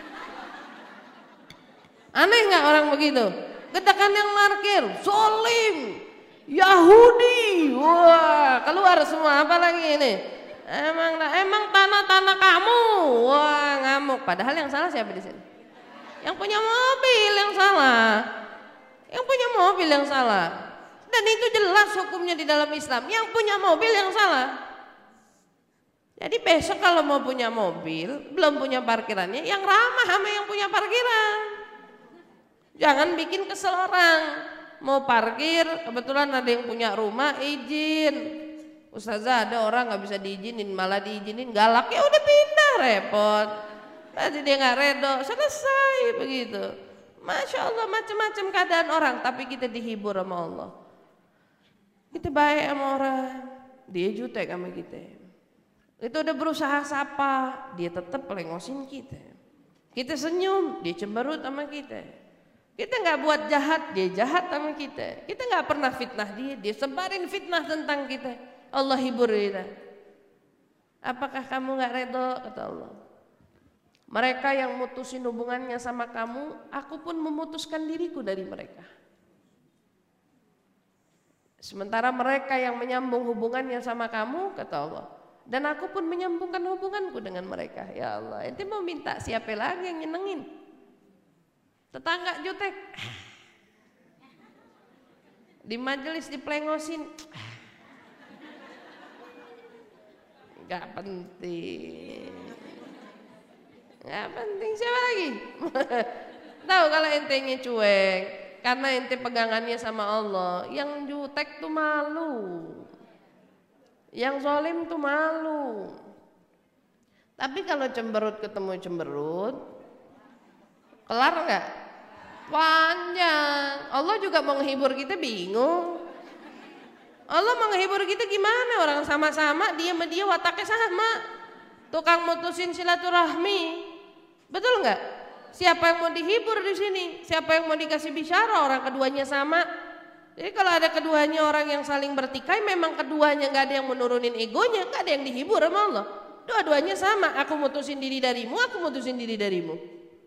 [SPEAKER 1] Aneh nggak orang begitu? Gedekan yang markir, zolim, Yahudi, wah keluar semua. Apa lagi ini? Emang tanah kamu, wah ngamuk. Padahal yang salah siapa di sini? Yang punya mobil yang salah, yang punya mobil yang salah. Dan itu jelas hukumnya di dalam Islam. Yang punya mobil yang salah. Jadi besok kalau mau punya mobil, belum punya parkirannya, yang ramah sama yang punya parkiran. Jangan bikin kesel orang. Mau parkir, kebetulan ada yang punya rumah, izin. Ustazah, ada orang gak bisa diizinin, malah diizinin, galak, ya udah pindah, repot. Nanti dia gak redo, selesai begitu. Masya Allah, macam-macam keadaan orang, tapi kita dihibur sama Allah. Kita baik sama orang, dia jutek sama kita. Itu udah berusaha sapa, dia tetap pelengosin kita. Kita senyum, dia cemberut sama kita. Kita nggak buat jahat, dia jahat sama kita. Kita nggak pernah fitnah dia sebarin fitnah tentang kita. Allah hibur kita. Apakah kamu nggak redho? Kata Allah. Mereka yang mutusin hubungannya sama kamu, aku pun memutuskan diriku dari mereka. Sementara mereka yang menyambung hubungannya sama kamu, kata Allah, dan aku pun menyambungkan hubunganku dengan mereka. Ya Allah, ente mau minta siapa lagi yang nyenengin? Tetangga jutek, di majelis diplengosin, gak penting. Gak penting, siapa lagi? Tahu kalau entenya cuek, karena ente pegangannya sama Allah. Yang jutek tuh malu, yang zalim tuh malu. Tapi kalau cemberut ketemu cemberut, kelar nggak? Panjang. Allah juga mau menghibur kita, bingung. Allah mau menghibur kita gimana? Orang sama-sama, dia sama dia wataknya sama. Tukang mutusin silaturahmi, betul nggak? Siapa yang mau dihibur di sini? Siapa yang mau dikasih bicara? Orang keduanya sama. Jadi kalau ada keduanya orang yang saling bertikai, memang keduanya nggak ada yang menurunin egonya, nggak ada yang dihibur sama Allah. Dua-duanya sama. Aku mutusin diri darimu, aku mutusin diri darimu.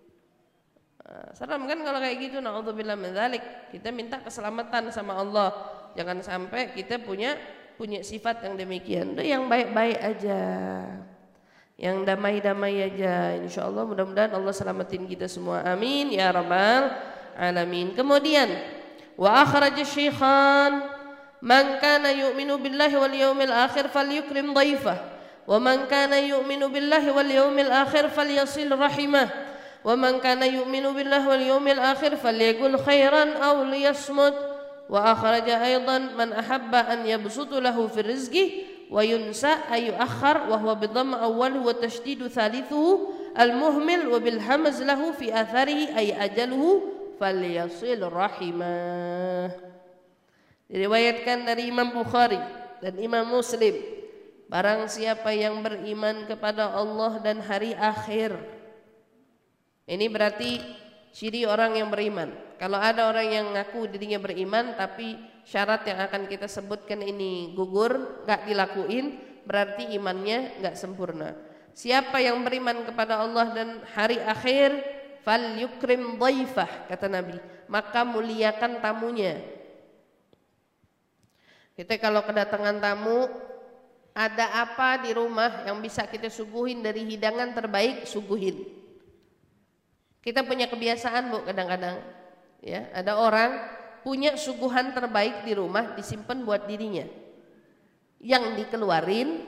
[SPEAKER 1] Nah, seram kan kalau kayak gitu. Na'udzubillah min dzalik. Kita minta keselamatan sama Allah. Jangan sampai kita punya sifat yang demikian. Udah yang baik-baik aja, yang damai-damai aja. InsyaAllah mudah-mudahan Allah selamatin kita semua. Amin ya rabbal alamin. Kemudian wa akhraja syekhan man kana yu'minu billahi wal yawmil akhir falyukrim dhaifah wa man kana yu'minu billahi wal yawmil akhir falyasil rahimah wa man kana yu'minu billahi wal yawmil akhir falyaqul khairan aw liyasmut wa akhraja aidan man ahabba an yabsutu lahu fi rizqi wa yunsa ayu akhar wa huwa bidhamm awwal wa tashdidu thalithuhu al-muhmil wa bil hamz lahu fi atharihi ay ajaluhu falyasil rahimah. Diriwayatkan dari Imam Bukhari dan Imam Muslim, barang siapa yang beriman kepada Allah dan hari akhir. Ini berarti ciri orang yang beriman. Kalau ada orang yang ngaku dirinya beriman tapi syarat yang akan kita sebutkan ini gugur, gak dilakuin, berarti imannya gak sempurna. Siapa yang beriman kepada Allah dan hari akhir, fal yukrim dhaifah, kata Nabi, maka muliakan tamunya. Kita kalau kedatangan tamu, ada apa di rumah yang bisa kita suguhin dari hidangan terbaik, suguhin. Kita punya kebiasaan Bu, kadang-kadang ya, ada orang punya suguhan terbaik di rumah disimpan buat dirinya, yang dikeluarin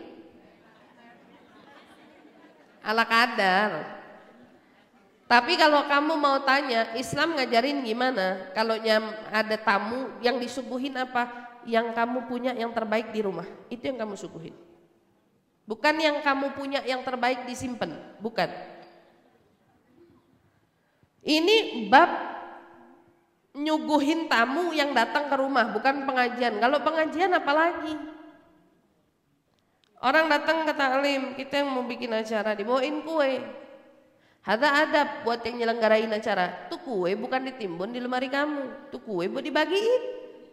[SPEAKER 1] ala kadar. Tapi kalau kamu mau tanya, Islam ngajarin gimana? Kalau ada tamu yang disuguhin apa? Yang kamu punya yang terbaik di rumah, itu yang kamu suguhin. Bukan yang kamu punya yang terbaik disimpan, bukan. Ini bab nyuguhin tamu yang datang ke rumah, bukan pengajian. Kalau pengajian apalagi? Orang datang ke taklim, kita yang mau bikin acara, dibawain kue. Ada adab buat yang nyelenggarain acara. Tuh kue bukan ditimbun di lemari kamu, tuh kue buat dibagiin.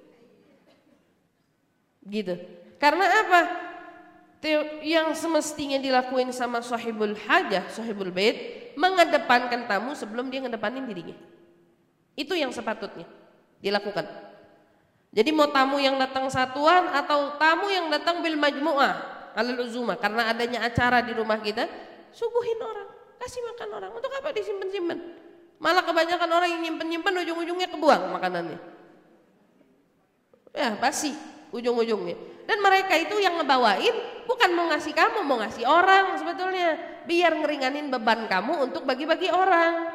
[SPEAKER 1] Gitu. Karena apa? Yang semestinya dilakuin sama sahibul hajah, sahibul bait, mengedepankan tamu sebelum dia ngedepanin dirinya. Itu yang sepatutnya dilakukan. Jadi mau tamu yang datang satuan atau tamu yang datang bil majmu'ah alal uzuma, karena adanya acara di rumah kita, suguhin orang, kasih makan orang. Untuk apa disimpan-simpan? Malah kebanyakan orang yang nyimpen-nyimpen ujung-ujungnya kebuang makanannya. Ya, basi ujung-ujungnya. Dan mereka itu yang ngebawain bukan mau ngasih kamu, mau ngasih orang sebetulnya, biar ngeringanin beban kamu untuk bagi-bagi orang.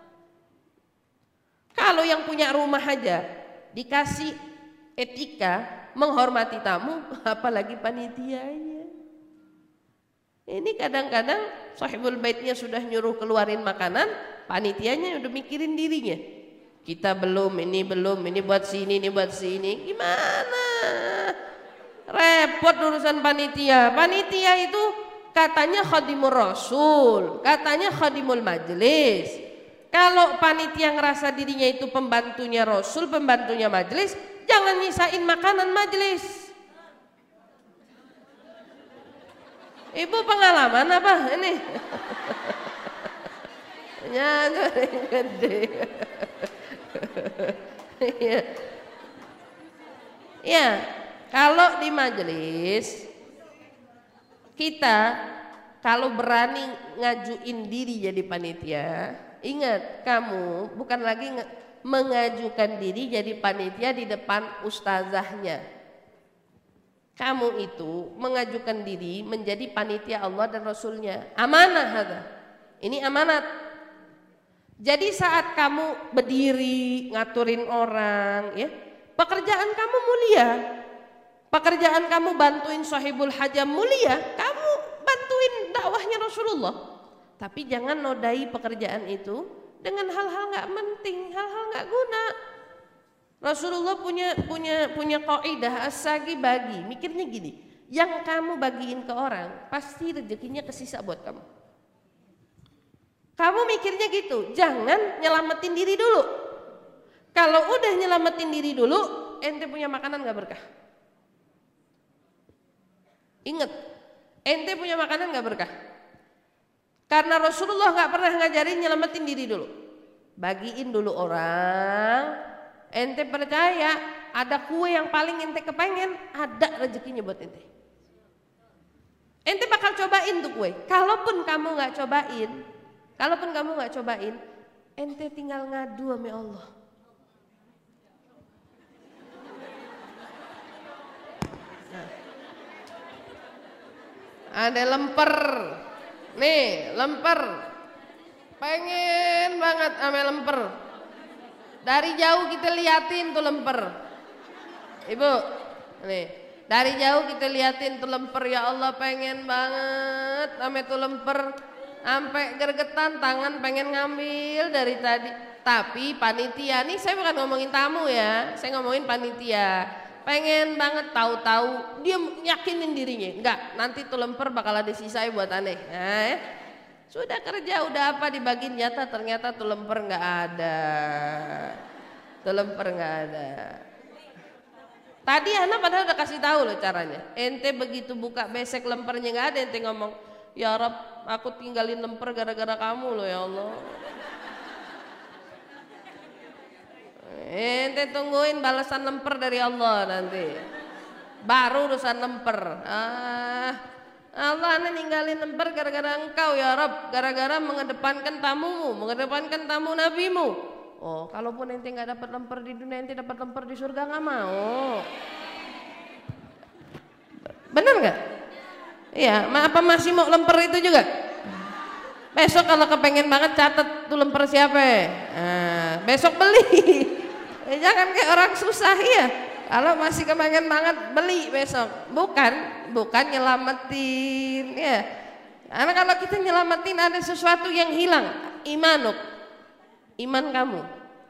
[SPEAKER 1] Kalau yang punya rumah aja dikasih etika menghormati tamu, apalagi panitianya. Ini kadang-kadang sahibul baitnya sudah nyuruh keluarin makanan, panitianya udah mikirin dirinya. Kita belum, ini buat sini, ini buat sini. Gimana? Repot urusan panitia. Panitia itu katanya khadimul rasul, katanya khadimul majelis, Kalau panitia ngerasa dirinya itu pembantunya Rasul, pembantunya majelis, jangan nyisain makanan majelis. Ibu pengalaman apa ini? Ya, gede. Ya, kalau di majelis kita kalau berani ngajuin diri jadi panitia, ingat kamu bukan lagi mengajukan diri jadi panitia di depan ustazahnya. Kamu itu mengajukan diri menjadi panitia Allah dan Rasulnya. Amanah ada. Ini amanat. Jadi saat kamu berdiri ngaturin orang, ya, pekerjaan kamu mulia. Pekerjaan kamu bantuin sahibul hajam mulia. Kamu bantuin dakwahnya Rasulullah. Tapi jangan nodai pekerjaan itu dengan hal-hal nggak penting, hal-hal nggak guna. Rasulullah punya kaidah as-sagi bagi. Mikirnya gini, yang kamu bagiin ke orang pasti rezekinya kesisa buat kamu. Kamu mikirnya gitu, jangan nyelamatin diri dulu. Kalau udah nyelamatin diri dulu, ente punya makanan nggak berkah. Ingat, ente punya makanan nggak berkah. Karena Rasulullah nggak pernah ngajarin nyelamatin diri dulu. Bagiin dulu orang. Ente percaya ada kue yang paling ente kepengen, ada rezekinya buat ente. Ente bakal cobain tuh kue. Kalaupun kamu nggak cobain, ente tinggal ngadu sama Allah. Nah. Ada lemper, nih lemper, pengen banget sama lemper. Dari jauh kita liatin tuh lemper, ibu, nih dari jauh kita liatin tuh lemper, ya Allah pengen banget sama tuh lemper, sampai gergetan tangan pengen ngambil dari tadi. Tapi panitia, nih saya bukan ngomongin tamu ya, saya ngomongin panitia, pengen banget, tahu-tahu dia yakinin dirinya, enggak, nanti tuh lemper bakal ada sisanya buat aneh. Nah, ya. Sudah kerja, udah apa dibagiin jatah, ternyata tuh lemper nggak ada. Tuh lemper nggak ada. Tadi anak padahal udah kasih tahu loh caranya. Ente begitu buka besek lempernya nggak ada, ente ngomong, ya Rab, aku tinggalin lemper gara-gara kamu loh ya Allah. Ente tungguin balasan lemper dari Allah nanti. Baru urusan lemper. Allah aneh ninggalin lemper gara-gara engkau ya Rabb, gara-gara mengedepankan tamumu, mengedepankan tamu nabimu. Oh, kalaupun ente nggak dapat lemper di dunia, ente dapat lemper di surga nggak mau. Benar nggak? Iya, apa masih mau lemper itu juga? Besok kalau kepengen banget catat tuh lemper siapa? Besok beli. Jangan kayak orang susah ya. Kalau masih kepengen banget beli besok, bukan nyelamatin ya. Karena kalau kita nyelamatin ada sesuatu yang hilang, iman kamu.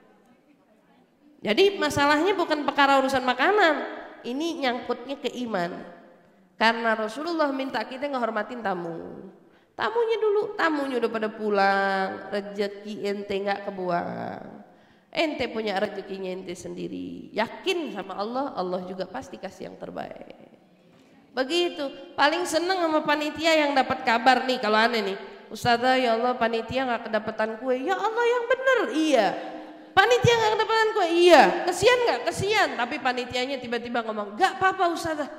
[SPEAKER 1] Jadi masalahnya bukan perkara urusan makanan, ini nyangkutnya ke iman. Karena Rasulullah minta kita ngehormatin tamu. Tamunya udah pada pulang, rezeki ente nggak kebuang. Ente punya rezekinya ente sendiri. Yakin sama Allah, Allah juga pasti kasih yang terbaik. Begitu. Paling seneng sama panitia yang dapat kabar nih. Kalau aneh nih, Ustazah ya Allah panitia gak kedapatan kue. Ya Allah yang bener, iya. Panitia gak kedapatan kue, iya. Kesian gak? Kesian. Tapi panitianya tiba-tiba ngomong, gak apa-apa Ustazah.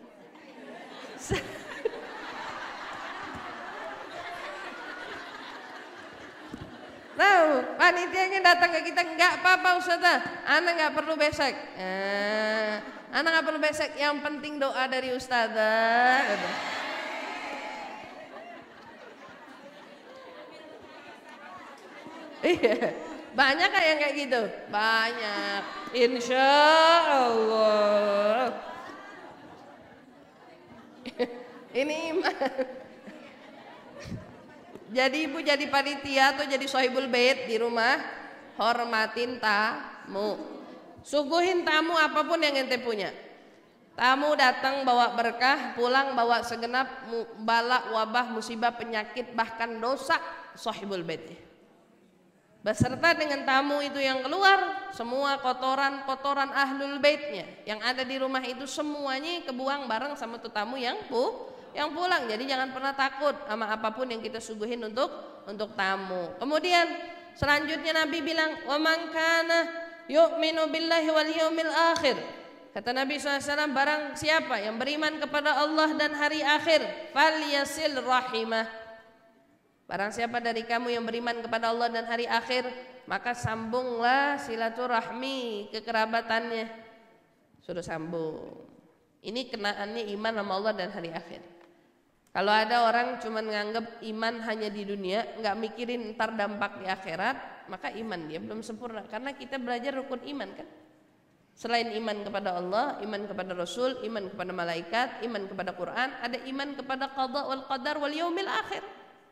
[SPEAKER 1] Tahu, panitianya datang ke kita, enggak apa-apa Ustazah, ana enggak perlu besek. Ana enggak perlu besek, yang penting doa dari Ustazah. Iya, banyak yang kayak gitu, banyak. Insya Allah. Ini iman. Jadi ibu jadi panitia atau jadi sohibul bait di rumah, hormatin tamu, suguhin tamu apapun yang ente punya. Tamu datang bawa berkah, pulang bawa segenap bala, wabah, musibah, penyakit, bahkan dosa, sohibul bait. beserta dengan tamu itu yang keluar, semua kotoran-kotoran ahlul baitnya yang ada di rumah itu semuanya kebuang bareng sama tuh tamu yang pulang. Jadi jangan pernah takut sama apapun yang kita suguhin untuk tamu. Kemudian selanjutnya Nabi bilang, wa man kana yu'minu billahi wal yaumil akhir. Kata Nabi SAW, barang siapa yang beriman kepada Allah dan hari akhir, falyasil rahimah. Barang siapa dari kamu yang beriman kepada Allah dan hari akhir, maka sambunglah silaturahmi, kekerabatannya. Suruh sambung. Ini kenaannya iman sama Allah dan hari akhir. Kalau ada orang cuma nganggap iman hanya di dunia, nggak mikirin ntar dampak di akhirat, maka iman dia belum sempurna. Karena kita belajar rukun iman kan. Selain iman kepada Allah, iman kepada Rasul, iman kepada malaikat, iman kepada Quran, ada iman kepada qada wal qadar wal yaumil akhir.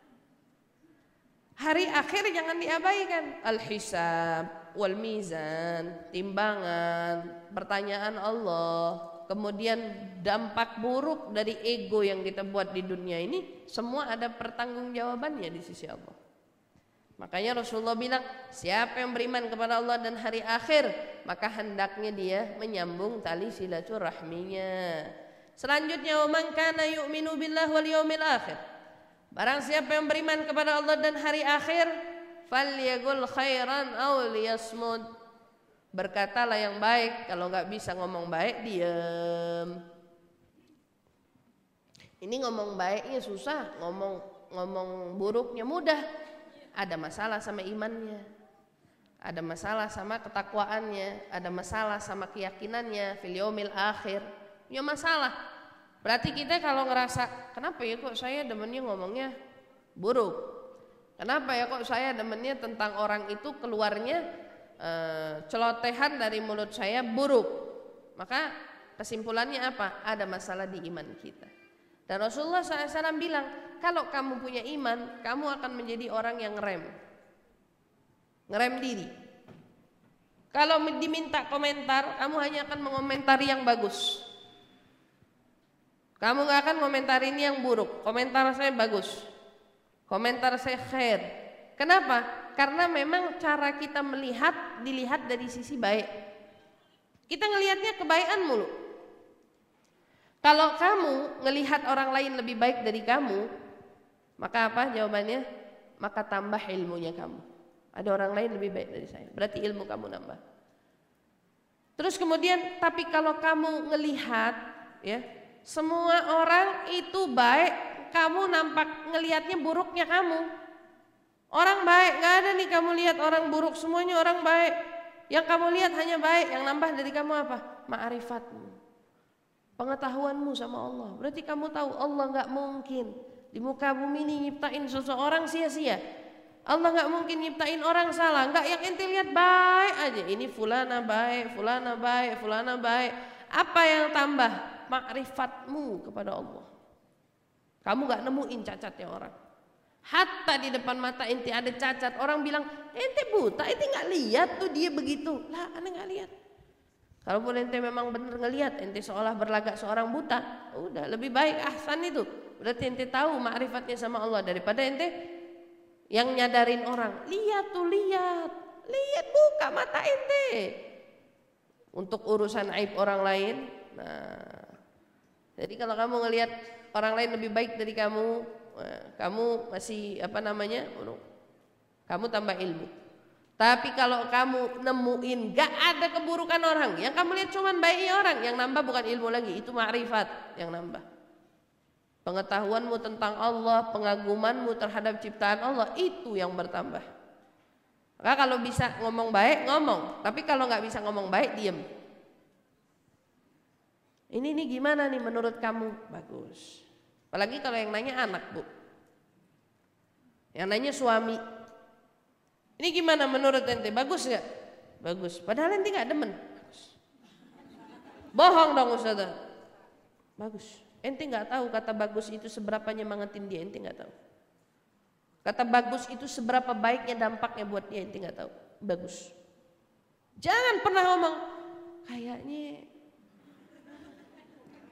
[SPEAKER 1] Hari akhir jangan diabaikan. Al-hisab, wal mizan, timbangan, pertanyaan Allah, kemudian dampak buruk dari ego yang kita buat di dunia ini, semua ada pertanggungjawabannya di sisi Allah. Makanya Rasulullah bilang, siapa yang beriman kepada Allah dan hari akhir, maka hendaknya dia menyambung tali silaturahminya. Selanjutnya, wa man kana yu'minu billahi wal yaumil akhir. Barang siapa yang beriman kepada Allah dan hari akhir, falyaqul khairan aw liyasmud. Berkatalah yang baik, kalau nggak bisa ngomong baik, diam. Ini ngomong baiknya susah, ngomong buruknya mudah. Ada masalah sama imannya, ada masalah sama ketakwaannya, ada masalah sama keyakinannya fil yaumil akhir. Ya masalah. Berarti kita kalau ngerasa, kenapa ya kok saya demennya ngomongnya buruk? Kenapa ya kok saya demennya tentang orang itu keluarnya celotehan dari mulut saya buruk? Maka kesimpulannya apa? Ada masalah di iman kita. Dan Rasulullah SAW bilang, kalau kamu punya iman, kamu akan menjadi orang yang ngerem diri. Kalau diminta komentar, kamu hanya akan mengomentari yang bagus. Kamu gak akan komentarin yang buruk. Komentar saya bagus, komentar saya khair. Kenapa? Karena memang cara kita dilihat dari sisi baik. Kita ngelihatnya kebaikan mulu. Kalau kamu ngelihat orang lain lebih baik dari kamu, maka apa jawabannya? Maka tambah ilmunya kamu. Ada orang lain lebih baik dari saya, berarti ilmu kamu nambah. Terus kemudian, tapi kalau kamu ngelihat ya, semua orang itu baik, kamu nampak ngelihatnya buruknya kamu. Orang baik, gak ada nih kamu lihat orang buruk, semuanya orang baik. Yang kamu lihat hanya baik, yang nambah dari kamu apa? Ma'rifatmu, pengetahuanmu sama Allah. Berarti kamu tahu Allah gak mungkin di muka bumi ini nyiptain seseorang sia-sia. Allah gak mungkin nyiptain orang salah. Gak yang ente lihat baik aja. Ini fulana baik, fulana baik, fulana baik. Apa yang tambah? Ma'rifatmu kepada Allah. Kamu gak nemuin cacatnya orang. Hatta di depan mata ente ada cacat, orang bilang ente buta, ente gak lihat tuh dia begitu. Lah, ane gak lihat. Kalau boleh ente memang benar ngelihat, ente seolah berlagak seorang buta, udah lebih baik ahsan itu. Berarti ente tahu ma'rifatnya sama Allah daripada ente yang nyadarin orang. Lihat tuh, lihat buka mata ente untuk urusan aib orang lain. Nah, jadi kalau kamu ngelihat orang lain lebih baik dari kamu, kamu masih kamu tambah ilmu. Tapi kalau kamu nemuin gak ada keburukan orang, yang kamu lihat cuman baiknya orang, yang nambah bukan ilmu lagi, itu ma'rifat yang nambah. Pengetahuanmu tentang Allah, pengagumanmu terhadap ciptaan Allah, itu yang bertambah. Maka kalau bisa ngomong baik, ngomong. Tapi kalau gak bisa ngomong baik, diem. Ini gimana nih menurut kamu? Bagus. Apalagi kalau yang nanya anak, Bu. Yang nanya suami. Ini gimana menurut ente? Bagus gak? Bagus. Padahal ente gak demen. Bagus. Bohong dong Ustazah. Bagus. Ente gak tahu kata bagus itu seberapa nyemangatin dia. Ente gak tahu. Kata bagus itu seberapa baiknya dampaknya buat dia. Ente gak tahu. Bagus. Jangan pernah ngomong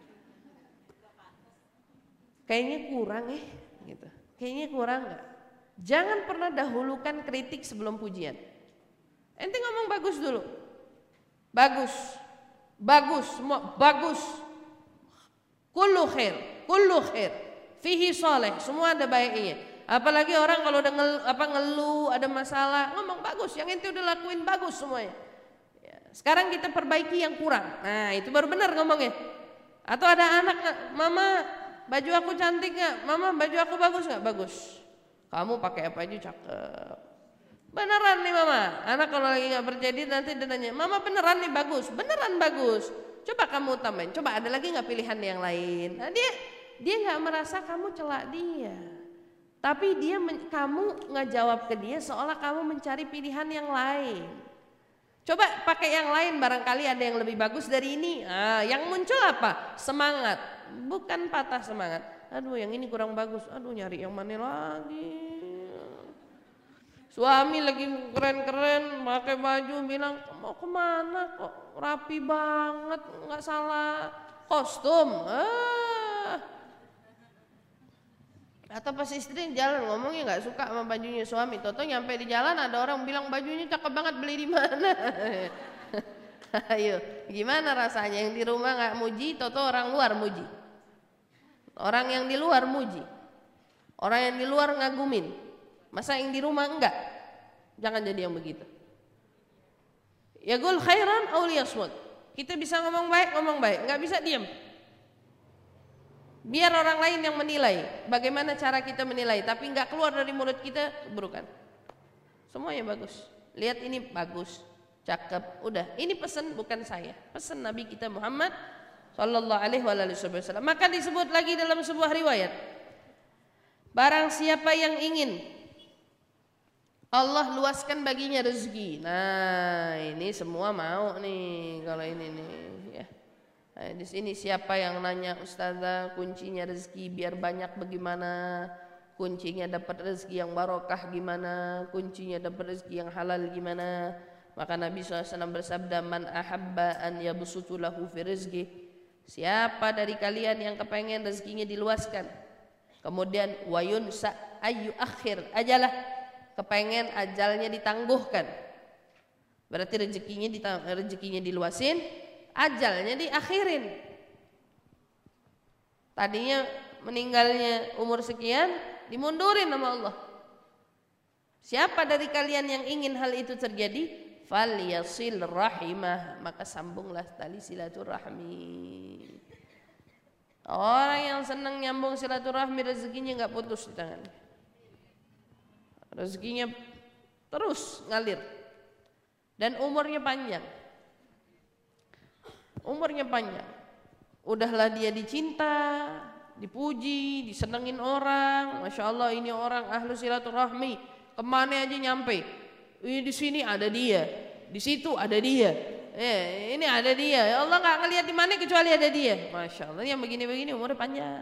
[SPEAKER 1] kayaknya kurang gitu. Kayaknya kurang gak? Jangan pernah dahulukan kritik sebelum pujian. Ente ngomong bagus dulu. Bagus. Bagus, semua bagus. Kullu khair. Fihi saleh, semua ada baiknya. Apalagi orang kalau udah ngeluh, ada masalah, ngomong bagus. Yang ente udah lakuin bagus semuanya. Ya, sekarang kita perbaiki yang kurang. Nah, itu baru benar ngomongnya. Atau ada anak, mama baju aku cantik nggak? Mama baju aku bagus nggak? Bagus. Kamu pakai apa aja cakep. Beneran nih mama. Anak kalau lagi nggak percaya diri nanti dia nanya, mama beneran nih bagus. Beneran bagus. Coba kamu tambahin. Coba ada lagi nggak pilihan yang lain? Nah, dia nggak merasa kamu celak dia. Tapi kamu ngejawab ke dia seolah kamu mencari pilihan yang lain. Coba pakai yang lain, barangkali ada yang lebih bagus dari ini. Yang muncul apa? Semangat, bukan patah semangat. Aduh, yang ini kurang bagus. Aduh, nyari yang mana lagi? Suami lagi keren-keren, pakai baju, bilang mau kemana kok rapi banget, nggak salah kostum. Atau pas istri jalan ngomongnya nggak suka sama bajunya suami, toto nyampe di jalan ada orang bilang bajunya cakep banget, beli di mana? Ayo, gimana rasanya? Yang di rumah nggak muji, toto orang luar muji. Orang yang di luar muji, orang yang di luar ngagumin. Masa yang di rumah enggak? Jangan jadi yang begitu. Ya qul khairan aw liyasmut. Kita bisa ngomong baik, nggak bisa diam. Biar orang lain yang menilai. Bagaimana cara kita menilai? Tapi nggak keluar dari mulut kita keburukan. Semuanya bagus. Lihat ini bagus, cakep. Udah, ini pesan bukan saya. Pesan Nabi kita Muhammad Sallallahu Alaihi Wasallam. Maka disebut lagi dalam sebuah riwayat, barang siapa yang ingin Allah luaskan baginya rezeki. Nah, ini semua mau nih kalau ini nih ya. Nah, di sini siapa yang nanya, Ustazah, kuncinya rezeki biar banyak bagaimana? Kuncinya dapat rezeki yang barokah gimana? Kuncinya dapat rezeki yang halal gimana? Maka Nabi SAW bersabda, man ahabba an yabsutu lahu fi rizqi. Siapa dari kalian yang kepengen rezekinya diluaskan, kemudian wayunsa ayu akhir ajalah, kepengen ajalnya ditangguhkan, berarti rezekinya diluasin, ajalnya diakhirin. Tadinya meninggalnya umur sekian, dimundurin sama Allah. Siapa dari kalian yang ingin hal itu terjadi, falyasil rahimah, maka sambunglah tali silaturahmi. Orang yang senang nyambung silaturahmi, rezekinya nggak putus di tangan. Rezekinya terus ngalir dan umurnya panjang. Umurnya panjang. Udahlah dia dicinta, dipuji, disenengin orang. Masya Allah, ini orang ahlu silaturahmi. Kemana aja nyampe. Di sini ada dia, di situ ada dia, ini ada dia. Ya Allah nggak ngelihat di mana kecuali ada dia. Masya Allah, yang begini-begini umurnya panjang.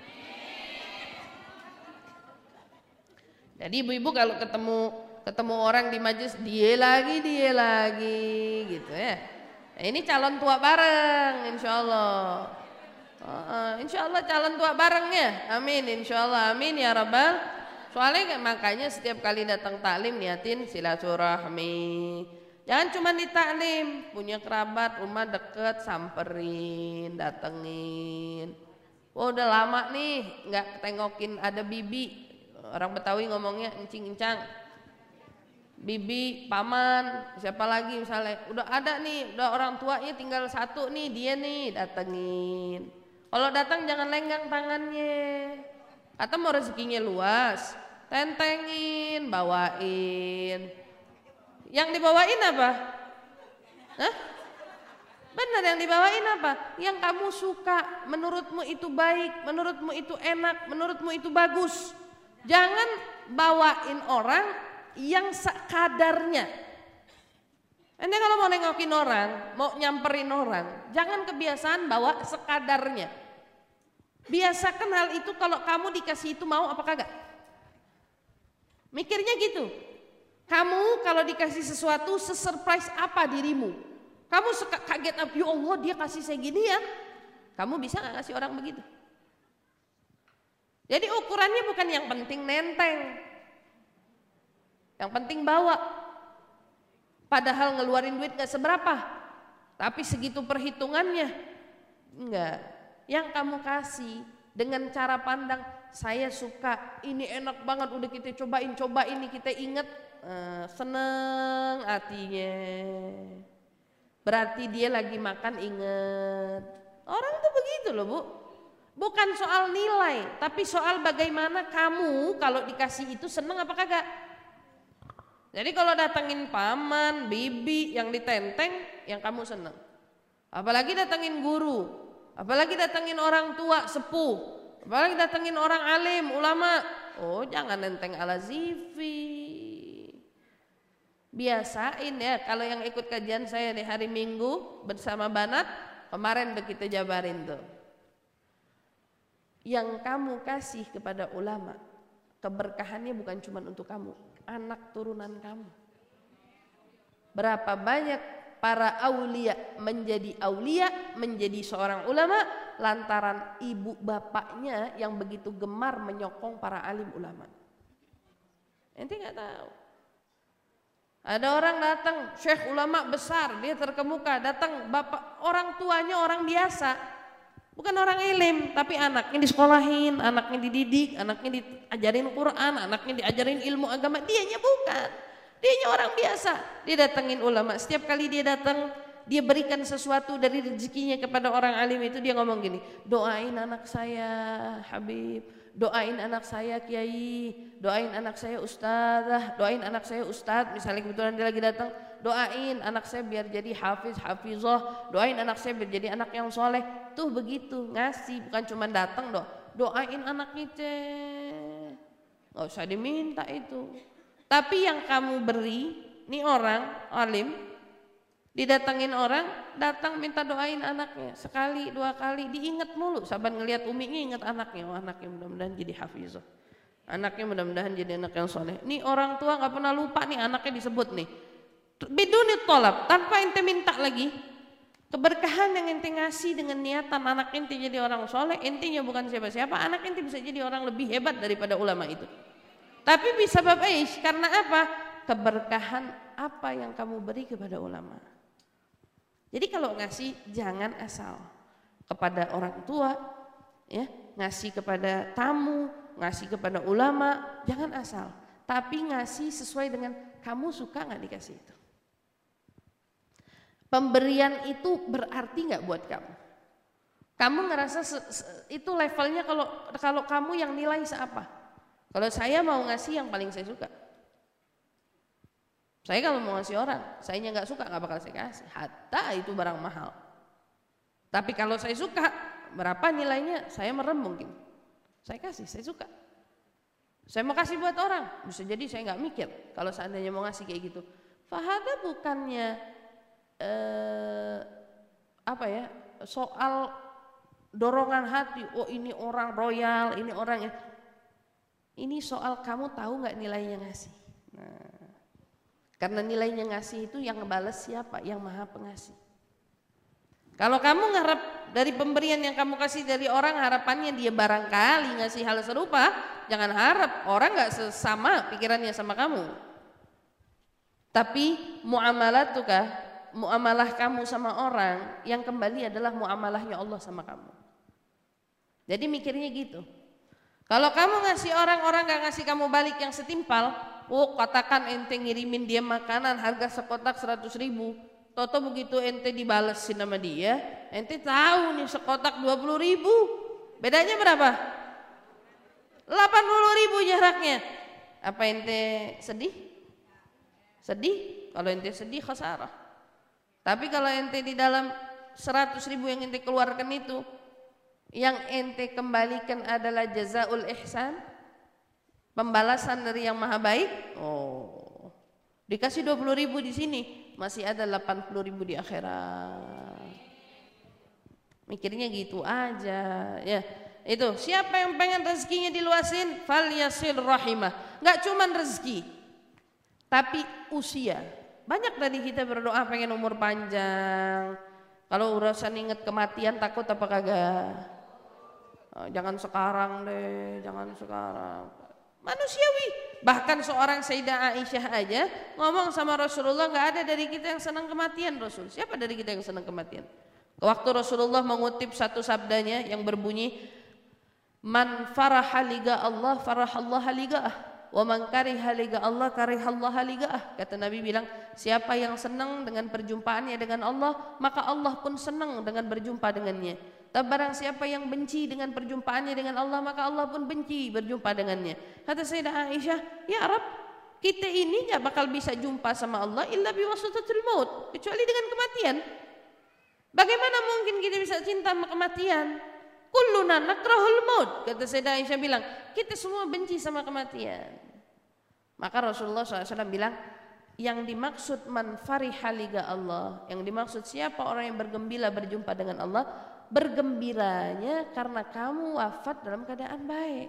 [SPEAKER 1] Jadi ibu-ibu kalau ketemu orang di majelis, dia lagi gitu ya. Nah, ini calon tua bareng, insya Allah. Insya Allah calon tua barengnya. Amin, insya Allah, amin ya Rabbal. Soalnya makanya setiap kali datang taklim niatin silaturahmi. Jangan cuma di taklim, punya kerabat rumah deket samperin, datengin. Udah lama nih nggak tengokin ada bibi. Orang Betawi ngomongnya encing-encang. Bibi, paman, siapa lagi misalnya. Udah ada nih, udah orang tuanya tinggal satu nih, dia nih datengin. Kalau datang jangan lenggang tangannya. Atau mau rezekinya luas, tentengin, bawain. Yang dibawain apa? Hah? Benar, yang dibawain apa? Yang kamu suka, menurutmu itu baik, menurutmu itu enak, menurutmu itu bagus. Jangan bawain orang yang sekadarnya. Ente kalau mau nengokin orang, mau nyamperin orang, jangan kebiasaan bawa sekadarnya. Biasakan hal itu, kalau kamu dikasih itu mau apa kagak? Mikirnya gitu. Kamu kalau dikasih sesuatu, sesurprise apa dirimu? Kamu kaget, ya Allah dia kasih saya gini ya. Kamu bisa gak ngasih orang begitu? Jadi ukurannya bukan yang penting nenteng. Yang penting bawa. Padahal ngeluarin duit gak seberapa, tapi segitu perhitungannya. Enggak. Yang kamu kasih dengan cara pandang, saya suka, ini enak banget, udah kita cobain, coba ini kita inget, seneng hatinya. Berarti dia lagi makan inget. Orang tuh begitu loh Bu. Bukan soal nilai, tapi soal bagaimana kamu kalau dikasih itu seneng apa kagak. Jadi kalau datengin paman, bibi yang ditenteng, yang kamu seneng. Apalagi datengin guru, apalagi datengin orang tua, sepuh, apalagi datengin orang alim, ulama. Oh jangan nenteng ala zifi. Biasain ya, kalau yang ikut kajian saya di hari Minggu bersama Banat, kemarin udah kita jabarin tuh. Yang kamu kasih kepada ulama, keberkahannya bukan cuma untuk kamu, anak turunan kamu. Berapa banyak para aulia menjadi seorang ulama lantaran ibu bapaknya yang begitu gemar menyokong para alim ulama. Ente nggak tahu. Ada orang datang, syekh ulama besar, dia terkemuka, datang bapak orang tuanya orang biasa. Bukan orang ilim, tapi anaknya disekolahin, anaknya dididik, anaknya diajarin Quran, anaknya diajarin ilmu agama. Dianya bukan, dianya orang biasa. Dia datengin ulama, setiap kali dia datang, dia berikan sesuatu dari rezekinya kepada orang alim itu. Dia ngomong gini, doain anak saya Habib, doain anak saya Kiai, doain anak saya Ustadzah, doain anak saya Ustadz. Misalnya kebetulan dia lagi datang, doain anak saya biar jadi hafiz, hafizah, doain anak saya biar jadi anak yang soleh. Tuh begitu, ngasih, bukan cuma datang doain anaknya teh, nggak usah diminta itu. Tapi yang kamu beri, nih orang alim, didatengin orang, datang minta doain anaknya, sekali dua kali, diingat mulu. Saban ngelihat uminya ingat anaknya, oh anaknya mudah-mudahan jadi hafizah, anaknya mudah-mudahan jadi anak yang soleh. Nih orang tua nggak pernah lupa nih anaknya disebut nih, bidunit tolab, tanpa ente minta lagi. Keberkahan yang ente ngasih dengan niatan anak ente jadi orang soleh, entenya bukan siapa-siapa, anak ente bisa jadi orang lebih hebat daripada ulama itu. Tapi bisa babaish, karena apa? Keberkahan apa yang kamu beri kepada ulama. Jadi kalau ngasih jangan asal kepada orang tua, ya, ngasih kepada tamu, ngasih kepada ulama, jangan asal. Tapi ngasih sesuai dengan kamu suka nggak dikasih itu. Pemberian itu berarti nggak buat kamu? Kamu ngerasa itu levelnya kalau kamu yang nilai seapa? Kalau saya mau ngasih yang paling saya suka. Saya kalau mau ngasih orang, sayanya nggak suka nggak bakal saya kasih. Hatta itu barang mahal. Tapi kalau saya suka, berapa nilainya? Saya merem mungkin. Saya kasih, saya suka. Saya mau kasih buat orang, bisa jadi saya nggak mikir. Kalau seandainya mau ngasih kayak gitu, fahada bukannya soal dorongan hati, oh ini orang royal, ini orang ya. Ini soal kamu tahu nggak nilainya ngasih. Nah, karena nilainya ngasih itu yang ngebales siapa? Yang Maha Pengasih. Kalau kamu ngarep dari pemberian yang kamu kasih dari orang, harapannya dia barangkali ngasih hal serupa, jangan harap orang nggak sesama pikirannya sama kamu. Tapi muamalah kamu sama orang yang kembali adalah muamalahnya Allah sama kamu. Jadi mikirnya gitu. Kalau kamu ngasih orang gak ngasih kamu balik yang setimpal, katakan ente ngirimin dia makanan harga sekotak 100.000, toto begitu ente dibalesin sama dia, ente tahu nih sekotak 20.000, bedanya berapa? 80.000 jaraknya. Apa ente sedih? Sedih? Kalau ente sedih khasarah. Tapi kalau ente di dalam 100.000 yang ente keluarkan itu, yang ente kembalikan adalah jazaul ihsan, pembalasan dari yang maha baik. Oh, dikasih 20.000 di sini, masih ada 80.000 di akhirat. Mikirnya gitu aja, ya. Itu siapa yang pengen rezekinya diluasin, falyasil rahimah. Nggak cuman rezeki, tapi usia. Banyak tadi kita berdoa pengen umur panjang. Kalau urusan inget kematian takut apa kagak? Jangan sekarang deh, jangan sekarang. Manusiawi, Bahkan seorang Sayyidah Aisyah aja ngomong sama Rasulullah, nggak ada dari kita yang senang kematian Rasul. Siapa dari kita yang senang kematian? Waktu Rasulullah mengutip satu sabdanya yang berbunyi, man faraha liga Allah farahallah liga'ah, wa man kariha liga Allah karihallah liga'ah. Kata Nabi bilang, siapa yang senang dengan perjumpaannya dengan Allah, maka Allah pun senang dengan berjumpa dengannya. Tapi barang siapa yang benci dengan perjumpaannya dengan Allah, maka Allah pun benci berjumpa dengannya. Kata Sayyidah Aisyah, ya Rabb, kita ini gak bakal bisa jumpa sama Allah illa biwasitatil maut, kecuali dengan kematian. Bagaimana mungkin kita bisa cinta sama kematian? Kulluna nakrahul maut. Kata Sayyidah Aisyah bilang, kita semua benci sama kematian. Maka Rasulullah SAW bilang, yang dimaksud man fariha liga Allah, yang dimaksud siapa orang yang bergembira berjumpa dengan Allah, bergembiranya karena kamu wafat dalam keadaan baik.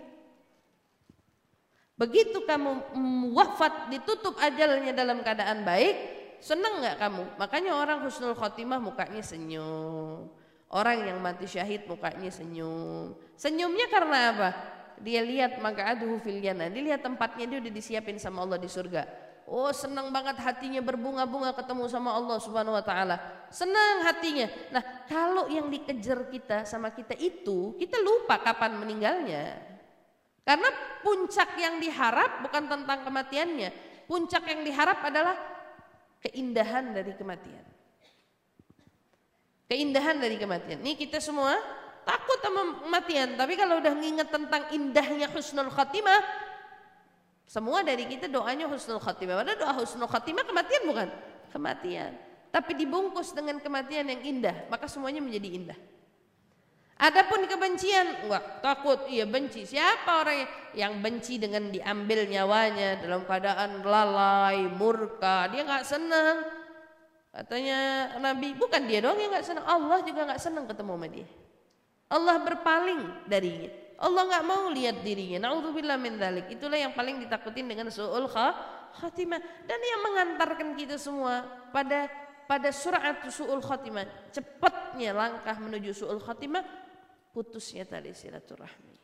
[SPEAKER 1] Begitu kamu wafat, ditutup ajalnya dalam keadaan baik, senang gak kamu? Makanya orang husnul khotimah mukanya senyum. Orang yang mati syahid mukanya senyum. Senyumnya karena apa? Dia lihat maq'aduhu fil jannah. Dia lihat tempatnya dia udah disiapin sama Allah di surga. Oh, senang banget hatinya, berbunga-bunga ketemu sama Allah Subhanahu wa taala. Senang hatinya. Nah, kalau yang dikejar kita sama kita itu, kita lupa kapan meninggalnya. Karena puncak yang diharap bukan tentang kematiannya. Puncak yang diharap adalah keindahan dari kematian. Keindahan dari kematian. Nih kita semua takut sama kematian, tapi kalau udah nginget tentang indahnya husnul khatimah, semua dari kita doanya husnul khatimah. Padahal doa husnul khatimah kematian bukan? Kematian. Tapi dibungkus dengan kematian yang indah, maka semuanya menjadi indah. Adapun kebencian, wah takut, iya benci. Siapa orang yang benci dengan diambil nyawanya dalam keadaan lalai, murka, dia nggak senang. Katanya Nabi, bukan dia doang yang nggak senang, Allah juga nggak senang ketemu sama dia. Allah berpaling darinya. Allah nggak mau lihat dirinya. Na'udzubillah min dzalik. Itulah yang paling ditakutin dengan su'ul khatimah, dan yang mengantarkan kita semua pada surat su'ul khatimah, cepatnya langkah menuju su'ul khatimah, putusnya tali silaturahmi.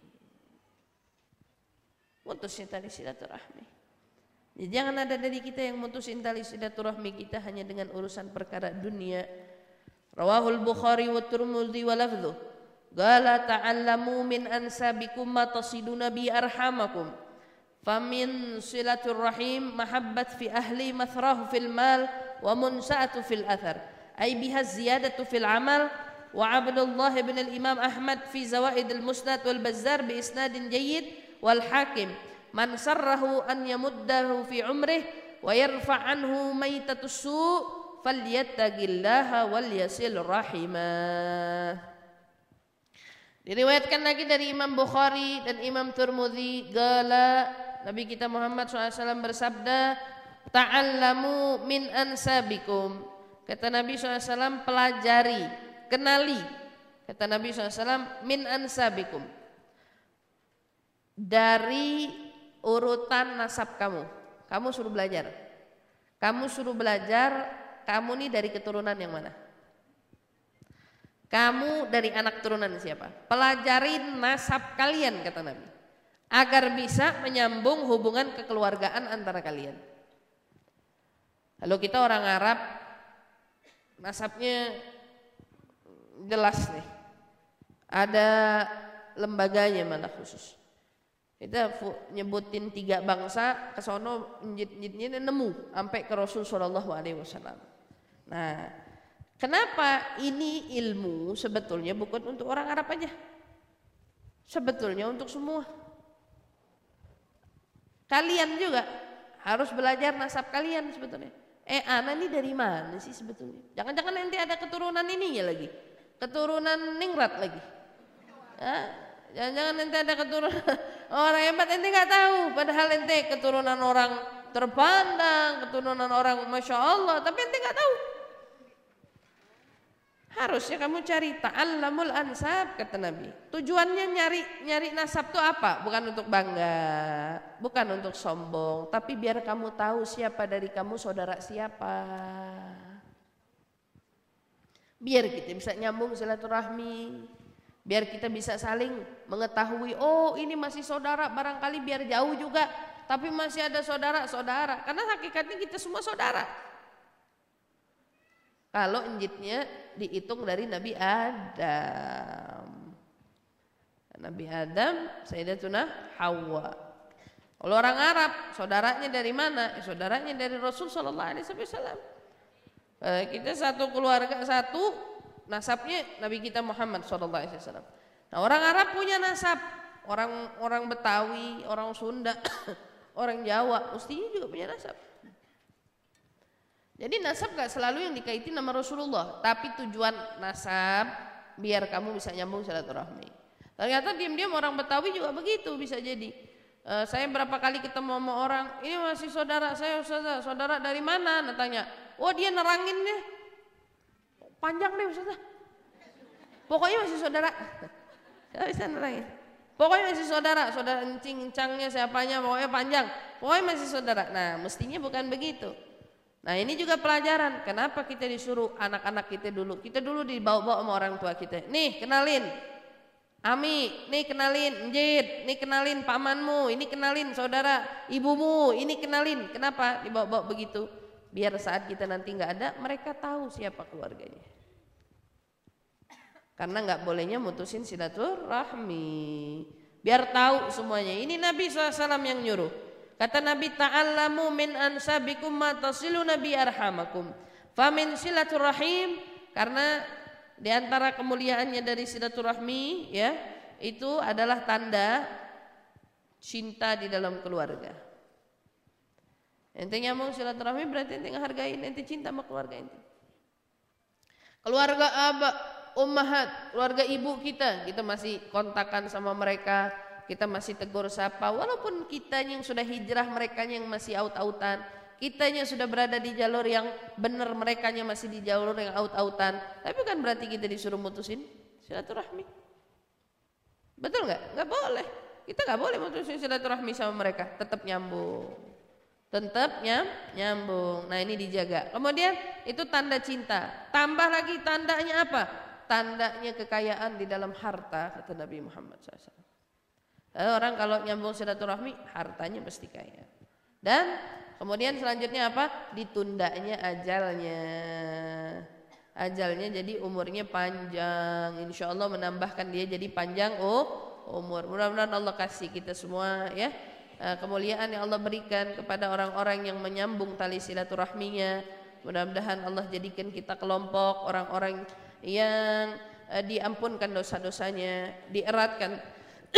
[SPEAKER 1] Putusnya tali silaturahmi. Ya, jangan ada dari kita yang mutusin tali silaturahmi kita hanya dengan urusan perkara dunia. Rawahul Bukhari wa Tirmidzi wa lafdhu. Qala ta'allamu min ansabikum ma tasiduna bi arhamakum. Famin silatur rahim mahabbat fi ahli mathrahu fil mal wa munsa'atu fil athar. Ay biha ziyadatu fil amal. Wa Abdullah bin al-Imam Ahmad fi Zawaid al-Musnad wal Bazzar bi isnadin jayyid wal Hakim. Man sarrahu an yamuddahu fi umrih wa yarfa' anhu maitatus su' falyattaqillaha wal yasil rahimah. Diriwayatkan lagi dari Imam Bukhari dan Imam Tirmidzi, qala Nabi kita Muhammad SAW bersabda, ta'allamu min ansabikum. Kata Nabi SAW, pelajari, kenali. Kata Nabi SAW, min ansabikum, dari urutan nasab kamu. Kamu suruh belajar. Kamu suruh belajar, kamu nih dari keturunan yang mana? Kamu dari anak turunan siapa? Pelajarin nasab kalian, kata Nabi, agar bisa menyambung hubungan kekeluargaan antara kalian. Kalau kita orang Arab, nasabnya jelas nih, ada lembaganya malah khusus. Kita nyebutin 3 bangsa, ke sono njit-njitnya nemu sampai ke Rasul sallallahu alaihi wasallam. Nah, kenapa ini ilmu sebetulnya bukan untuk orang Arab aja? Sebetulnya untuk semua. Kalian juga harus belajar nasab kalian sebetulnya. Ana ini dari mana sih sebetulnya? Jangan-jangan nanti ada keturunan ininya lagi, keturunan ningrat lagi. Jangan-jangan nanti ada keturunan orang hebat, ente nggak tahu. Padahal ente keturunan orang terpandang, keturunan orang masya Allah, tapi ente nggak tahu. Harusnya kamu cari ta'allamul ansab, kata Nabi. Tujuannya nyari nasab itu apa? Bukan untuk bangga, bukan untuk sombong, tapi biar kamu tahu siapa dari kamu saudara siapa. Biar kita bisa nyambung silaturahmi. Biar kita bisa saling mengetahui, oh ini masih saudara, barangkali biar jauh juga tapi masih ada saudara-saudara, karena hakikatnya kita semua saudara. Kalau injitnya dihitung dari Nabi Adam. Nabi Adam, Sayyidatuna Hawa. Kalau orang Arab, saudaranya dari mana? Saudaranya dari Rasul sallallahu alaihi wasallam. Kita satu keluarga, satu nasabnya Nabi kita Muhammad sallallahu alaihi wasallam. Nah, orang Arab punya nasab, orang Betawi, orang Sunda, orang Jawa, mestinya juga punya nasab. Jadi nasab gak selalu yang dikaitin nama Rasulullah, tapi tujuan nasab biar kamu bisa nyambung silaturahmi. Ternyata diam-diam orang Betawi juga begitu bisa jadi. Saya berapa kali ketemu sama orang, ini masih saudara saya, Ustazah. Saudara dari mana? Tanya. Oh, dia nerangin deh. Panjang deh Ustazah. Pokoknya masih saudara. Saya bisa nerangin. Pokoknya masih saudara encing-encangnya siapanya, pokoknya panjang. Pokoknya masih saudara. Nah, mestinya bukan begitu. Nah, ini juga pelajaran. Kenapa kita disuruh anak-anak kita dulu dibawa-bawa sama orang tua kita. Nih, kenalin Ami, nih kenalin Njit, nih kenalin pamanmu, ini kenalin saudara ibumu, ini kenalin. Kenapa dibawa-bawa begitu? Biar saat kita nanti nggak ada, mereka tahu siapa keluarganya. Karena nggak bolehnya mutusin silaturahmi. Biar tahu semuanya. Ini Nabi SAW yang nyuruh. Kata Nabi, ta'allamu min ansabikum ma tasilu nabi arhamakum. Famin silaturahim, karena di antara kemuliaannya dari silaturahmi ya, itu adalah tanda cinta di dalam keluarga. Ente nyambung silaturahmi berarti ente ngehargain, ente cinta sama keluarga ente. Keluarga abah, ummahat, keluarga ibu kita masih kontakan sama mereka. Kita masih tegur sapa, walaupun kitanya yang sudah hijrah, mereka yang masih aut-autan. Kitanya sudah berada di jalur yang benar, mereka yang masih di jalur yang aut-autan. Tapi bukan berarti kita disuruh mutusin silaturahmi. Betul nggak? Nggak boleh. Kita nggak boleh mutusin silaturahmi sama mereka. Tetap nyambung. Tetap nyambung. Nah, ini dijaga. Kemudian itu tanda cinta. Tambah lagi tandanya apa? Tandanya kekayaan di dalam harta, kata Nabi Muhammad SAW. Orang kalau nyambung silaturahmi hartanya pasti kaya. Dan kemudian selanjutnya apa? Ditundanya ajalnya. Ajalnya jadi umurnya panjang. Insya Allah menambahkan dia jadi panjang umur. Mudah-mudahan Allah kasih kita semua ya kemuliaan yang Allah berikan kepada orang-orang yang menyambung tali silaturahminya. Mudah-mudahan Allah jadikan kita kelompok orang-orang yang diampunkan dosa-dosanya, dieratkan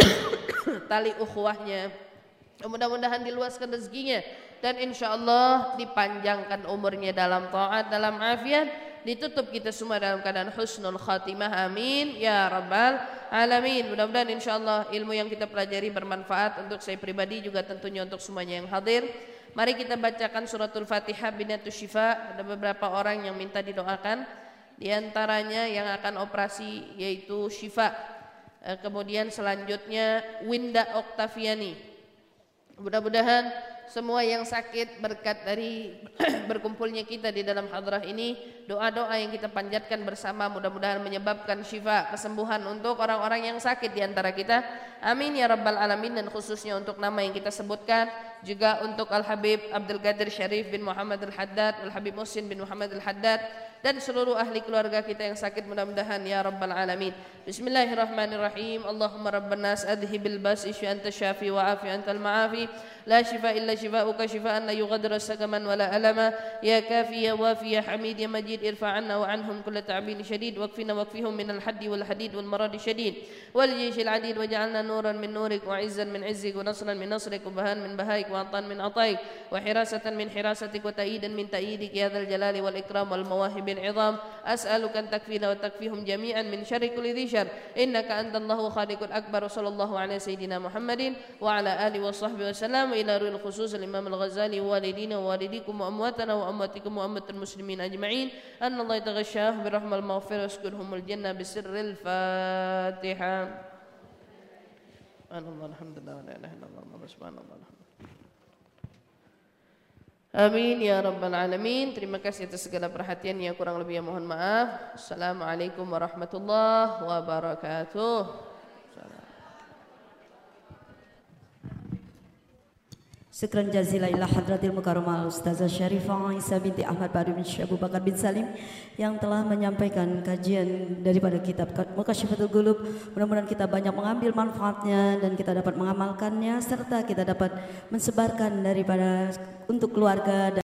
[SPEAKER 1] tali ukhuwahnya, mudah-mudahan diluaskan rezekinya, dan insya Allah dipanjangkan umurnya dalam taat, dalam afiat, ditutup kita semua dalam keadaan husnul khatimah, amin ya rabbal alamin. Mudah-mudahan insya Allah ilmu yang kita pelajari bermanfaat untuk saya pribadi, juga tentunya untuk semuanya yang hadir. Mari kita bacakan suratul Fatihah binatus syifa. Ada beberapa orang yang minta didoakan, di antaranya yang akan operasi yaitu Syifa. Kemudian selanjutnya Winda Oktaviani. Mudah-mudahan semua yang sakit berkat dari berkumpulnya kita di dalam hadrah ini, doa-doa yang kita panjatkan bersama mudah-mudahan menyebabkan syifa, kesembuhan untuk orang-orang yang sakit di antara kita. Amin ya rabbal alamin. Dan khususnya untuk nama yang kita sebutkan, juga untuk Al-Habib Abdul Qadir Syarif bin Muhammad Al-Haddad, Al-Habib Muhsin bin Muhammad Al-Haddad, dan seluruh ahli keluarga kita yang sakit mudah-mudahan ya rabbal alamin. Bismillahirrahmanirrahim. Allahumma rabbanas adhibil bas isya anta syafi wa afi antal ma'afi, la shifa illa shifauka shifaan la yughadiru sakaman wala alama, ya kafi ya wafi ya hamid ya majid, irfa' anna wa anhum kulla ta'bin shadid, waqfina waqfihum min al-haddi wal hadid wal maradi shadid wal jishil adid, waj'alna nuran min nurik wa izzan min izzik wa nasran min nasrik wa bahan min bahaik wa atan min ataik wa hirasatan min hirasatik wa ta'idan min ta'idik ya dzal jalali wal ikram wal mawahib العظام. أسألك أن تكفينا وتكفيهم جميعا من شر كل ذي شر، إنك أنت الله خالق الأكبر. صلى الله على سيدنا محمد وعلى آله وصحبه وسلم. إلى روح الخصوص الإمام الغزالي ووالدينا ووالديكم وأمواتنا وأمواتكم وأمة المسلمين أجمعين، أن الله يتغشاه برحمة المغفرة ويسكنهم الجنة بسر الفاتحة. سبحان الله الحمد لله ولا إله إلا الله سبحان الله الحمد. Amin ya rabbal alamin. Terima kasih atas segala perhatian, yang kurang lebih ya mohon maaf. Assalamualaikum warahmatullahi wabarakatuh.
[SPEAKER 2] Syukran jazilan ila hadratil mukarramah Ustazah Syarifah Aisyah binti Ahmad Bari bin Syekh Abu Bakar bin Salim yang telah menyampaikan kajian daripada kitab Mukasyifatul Qulub. Mudah-mudahan kita banyak mengambil manfaatnya dan kita dapat mengamalkannya serta kita dapat mensebarkan daripada untuk keluarga dan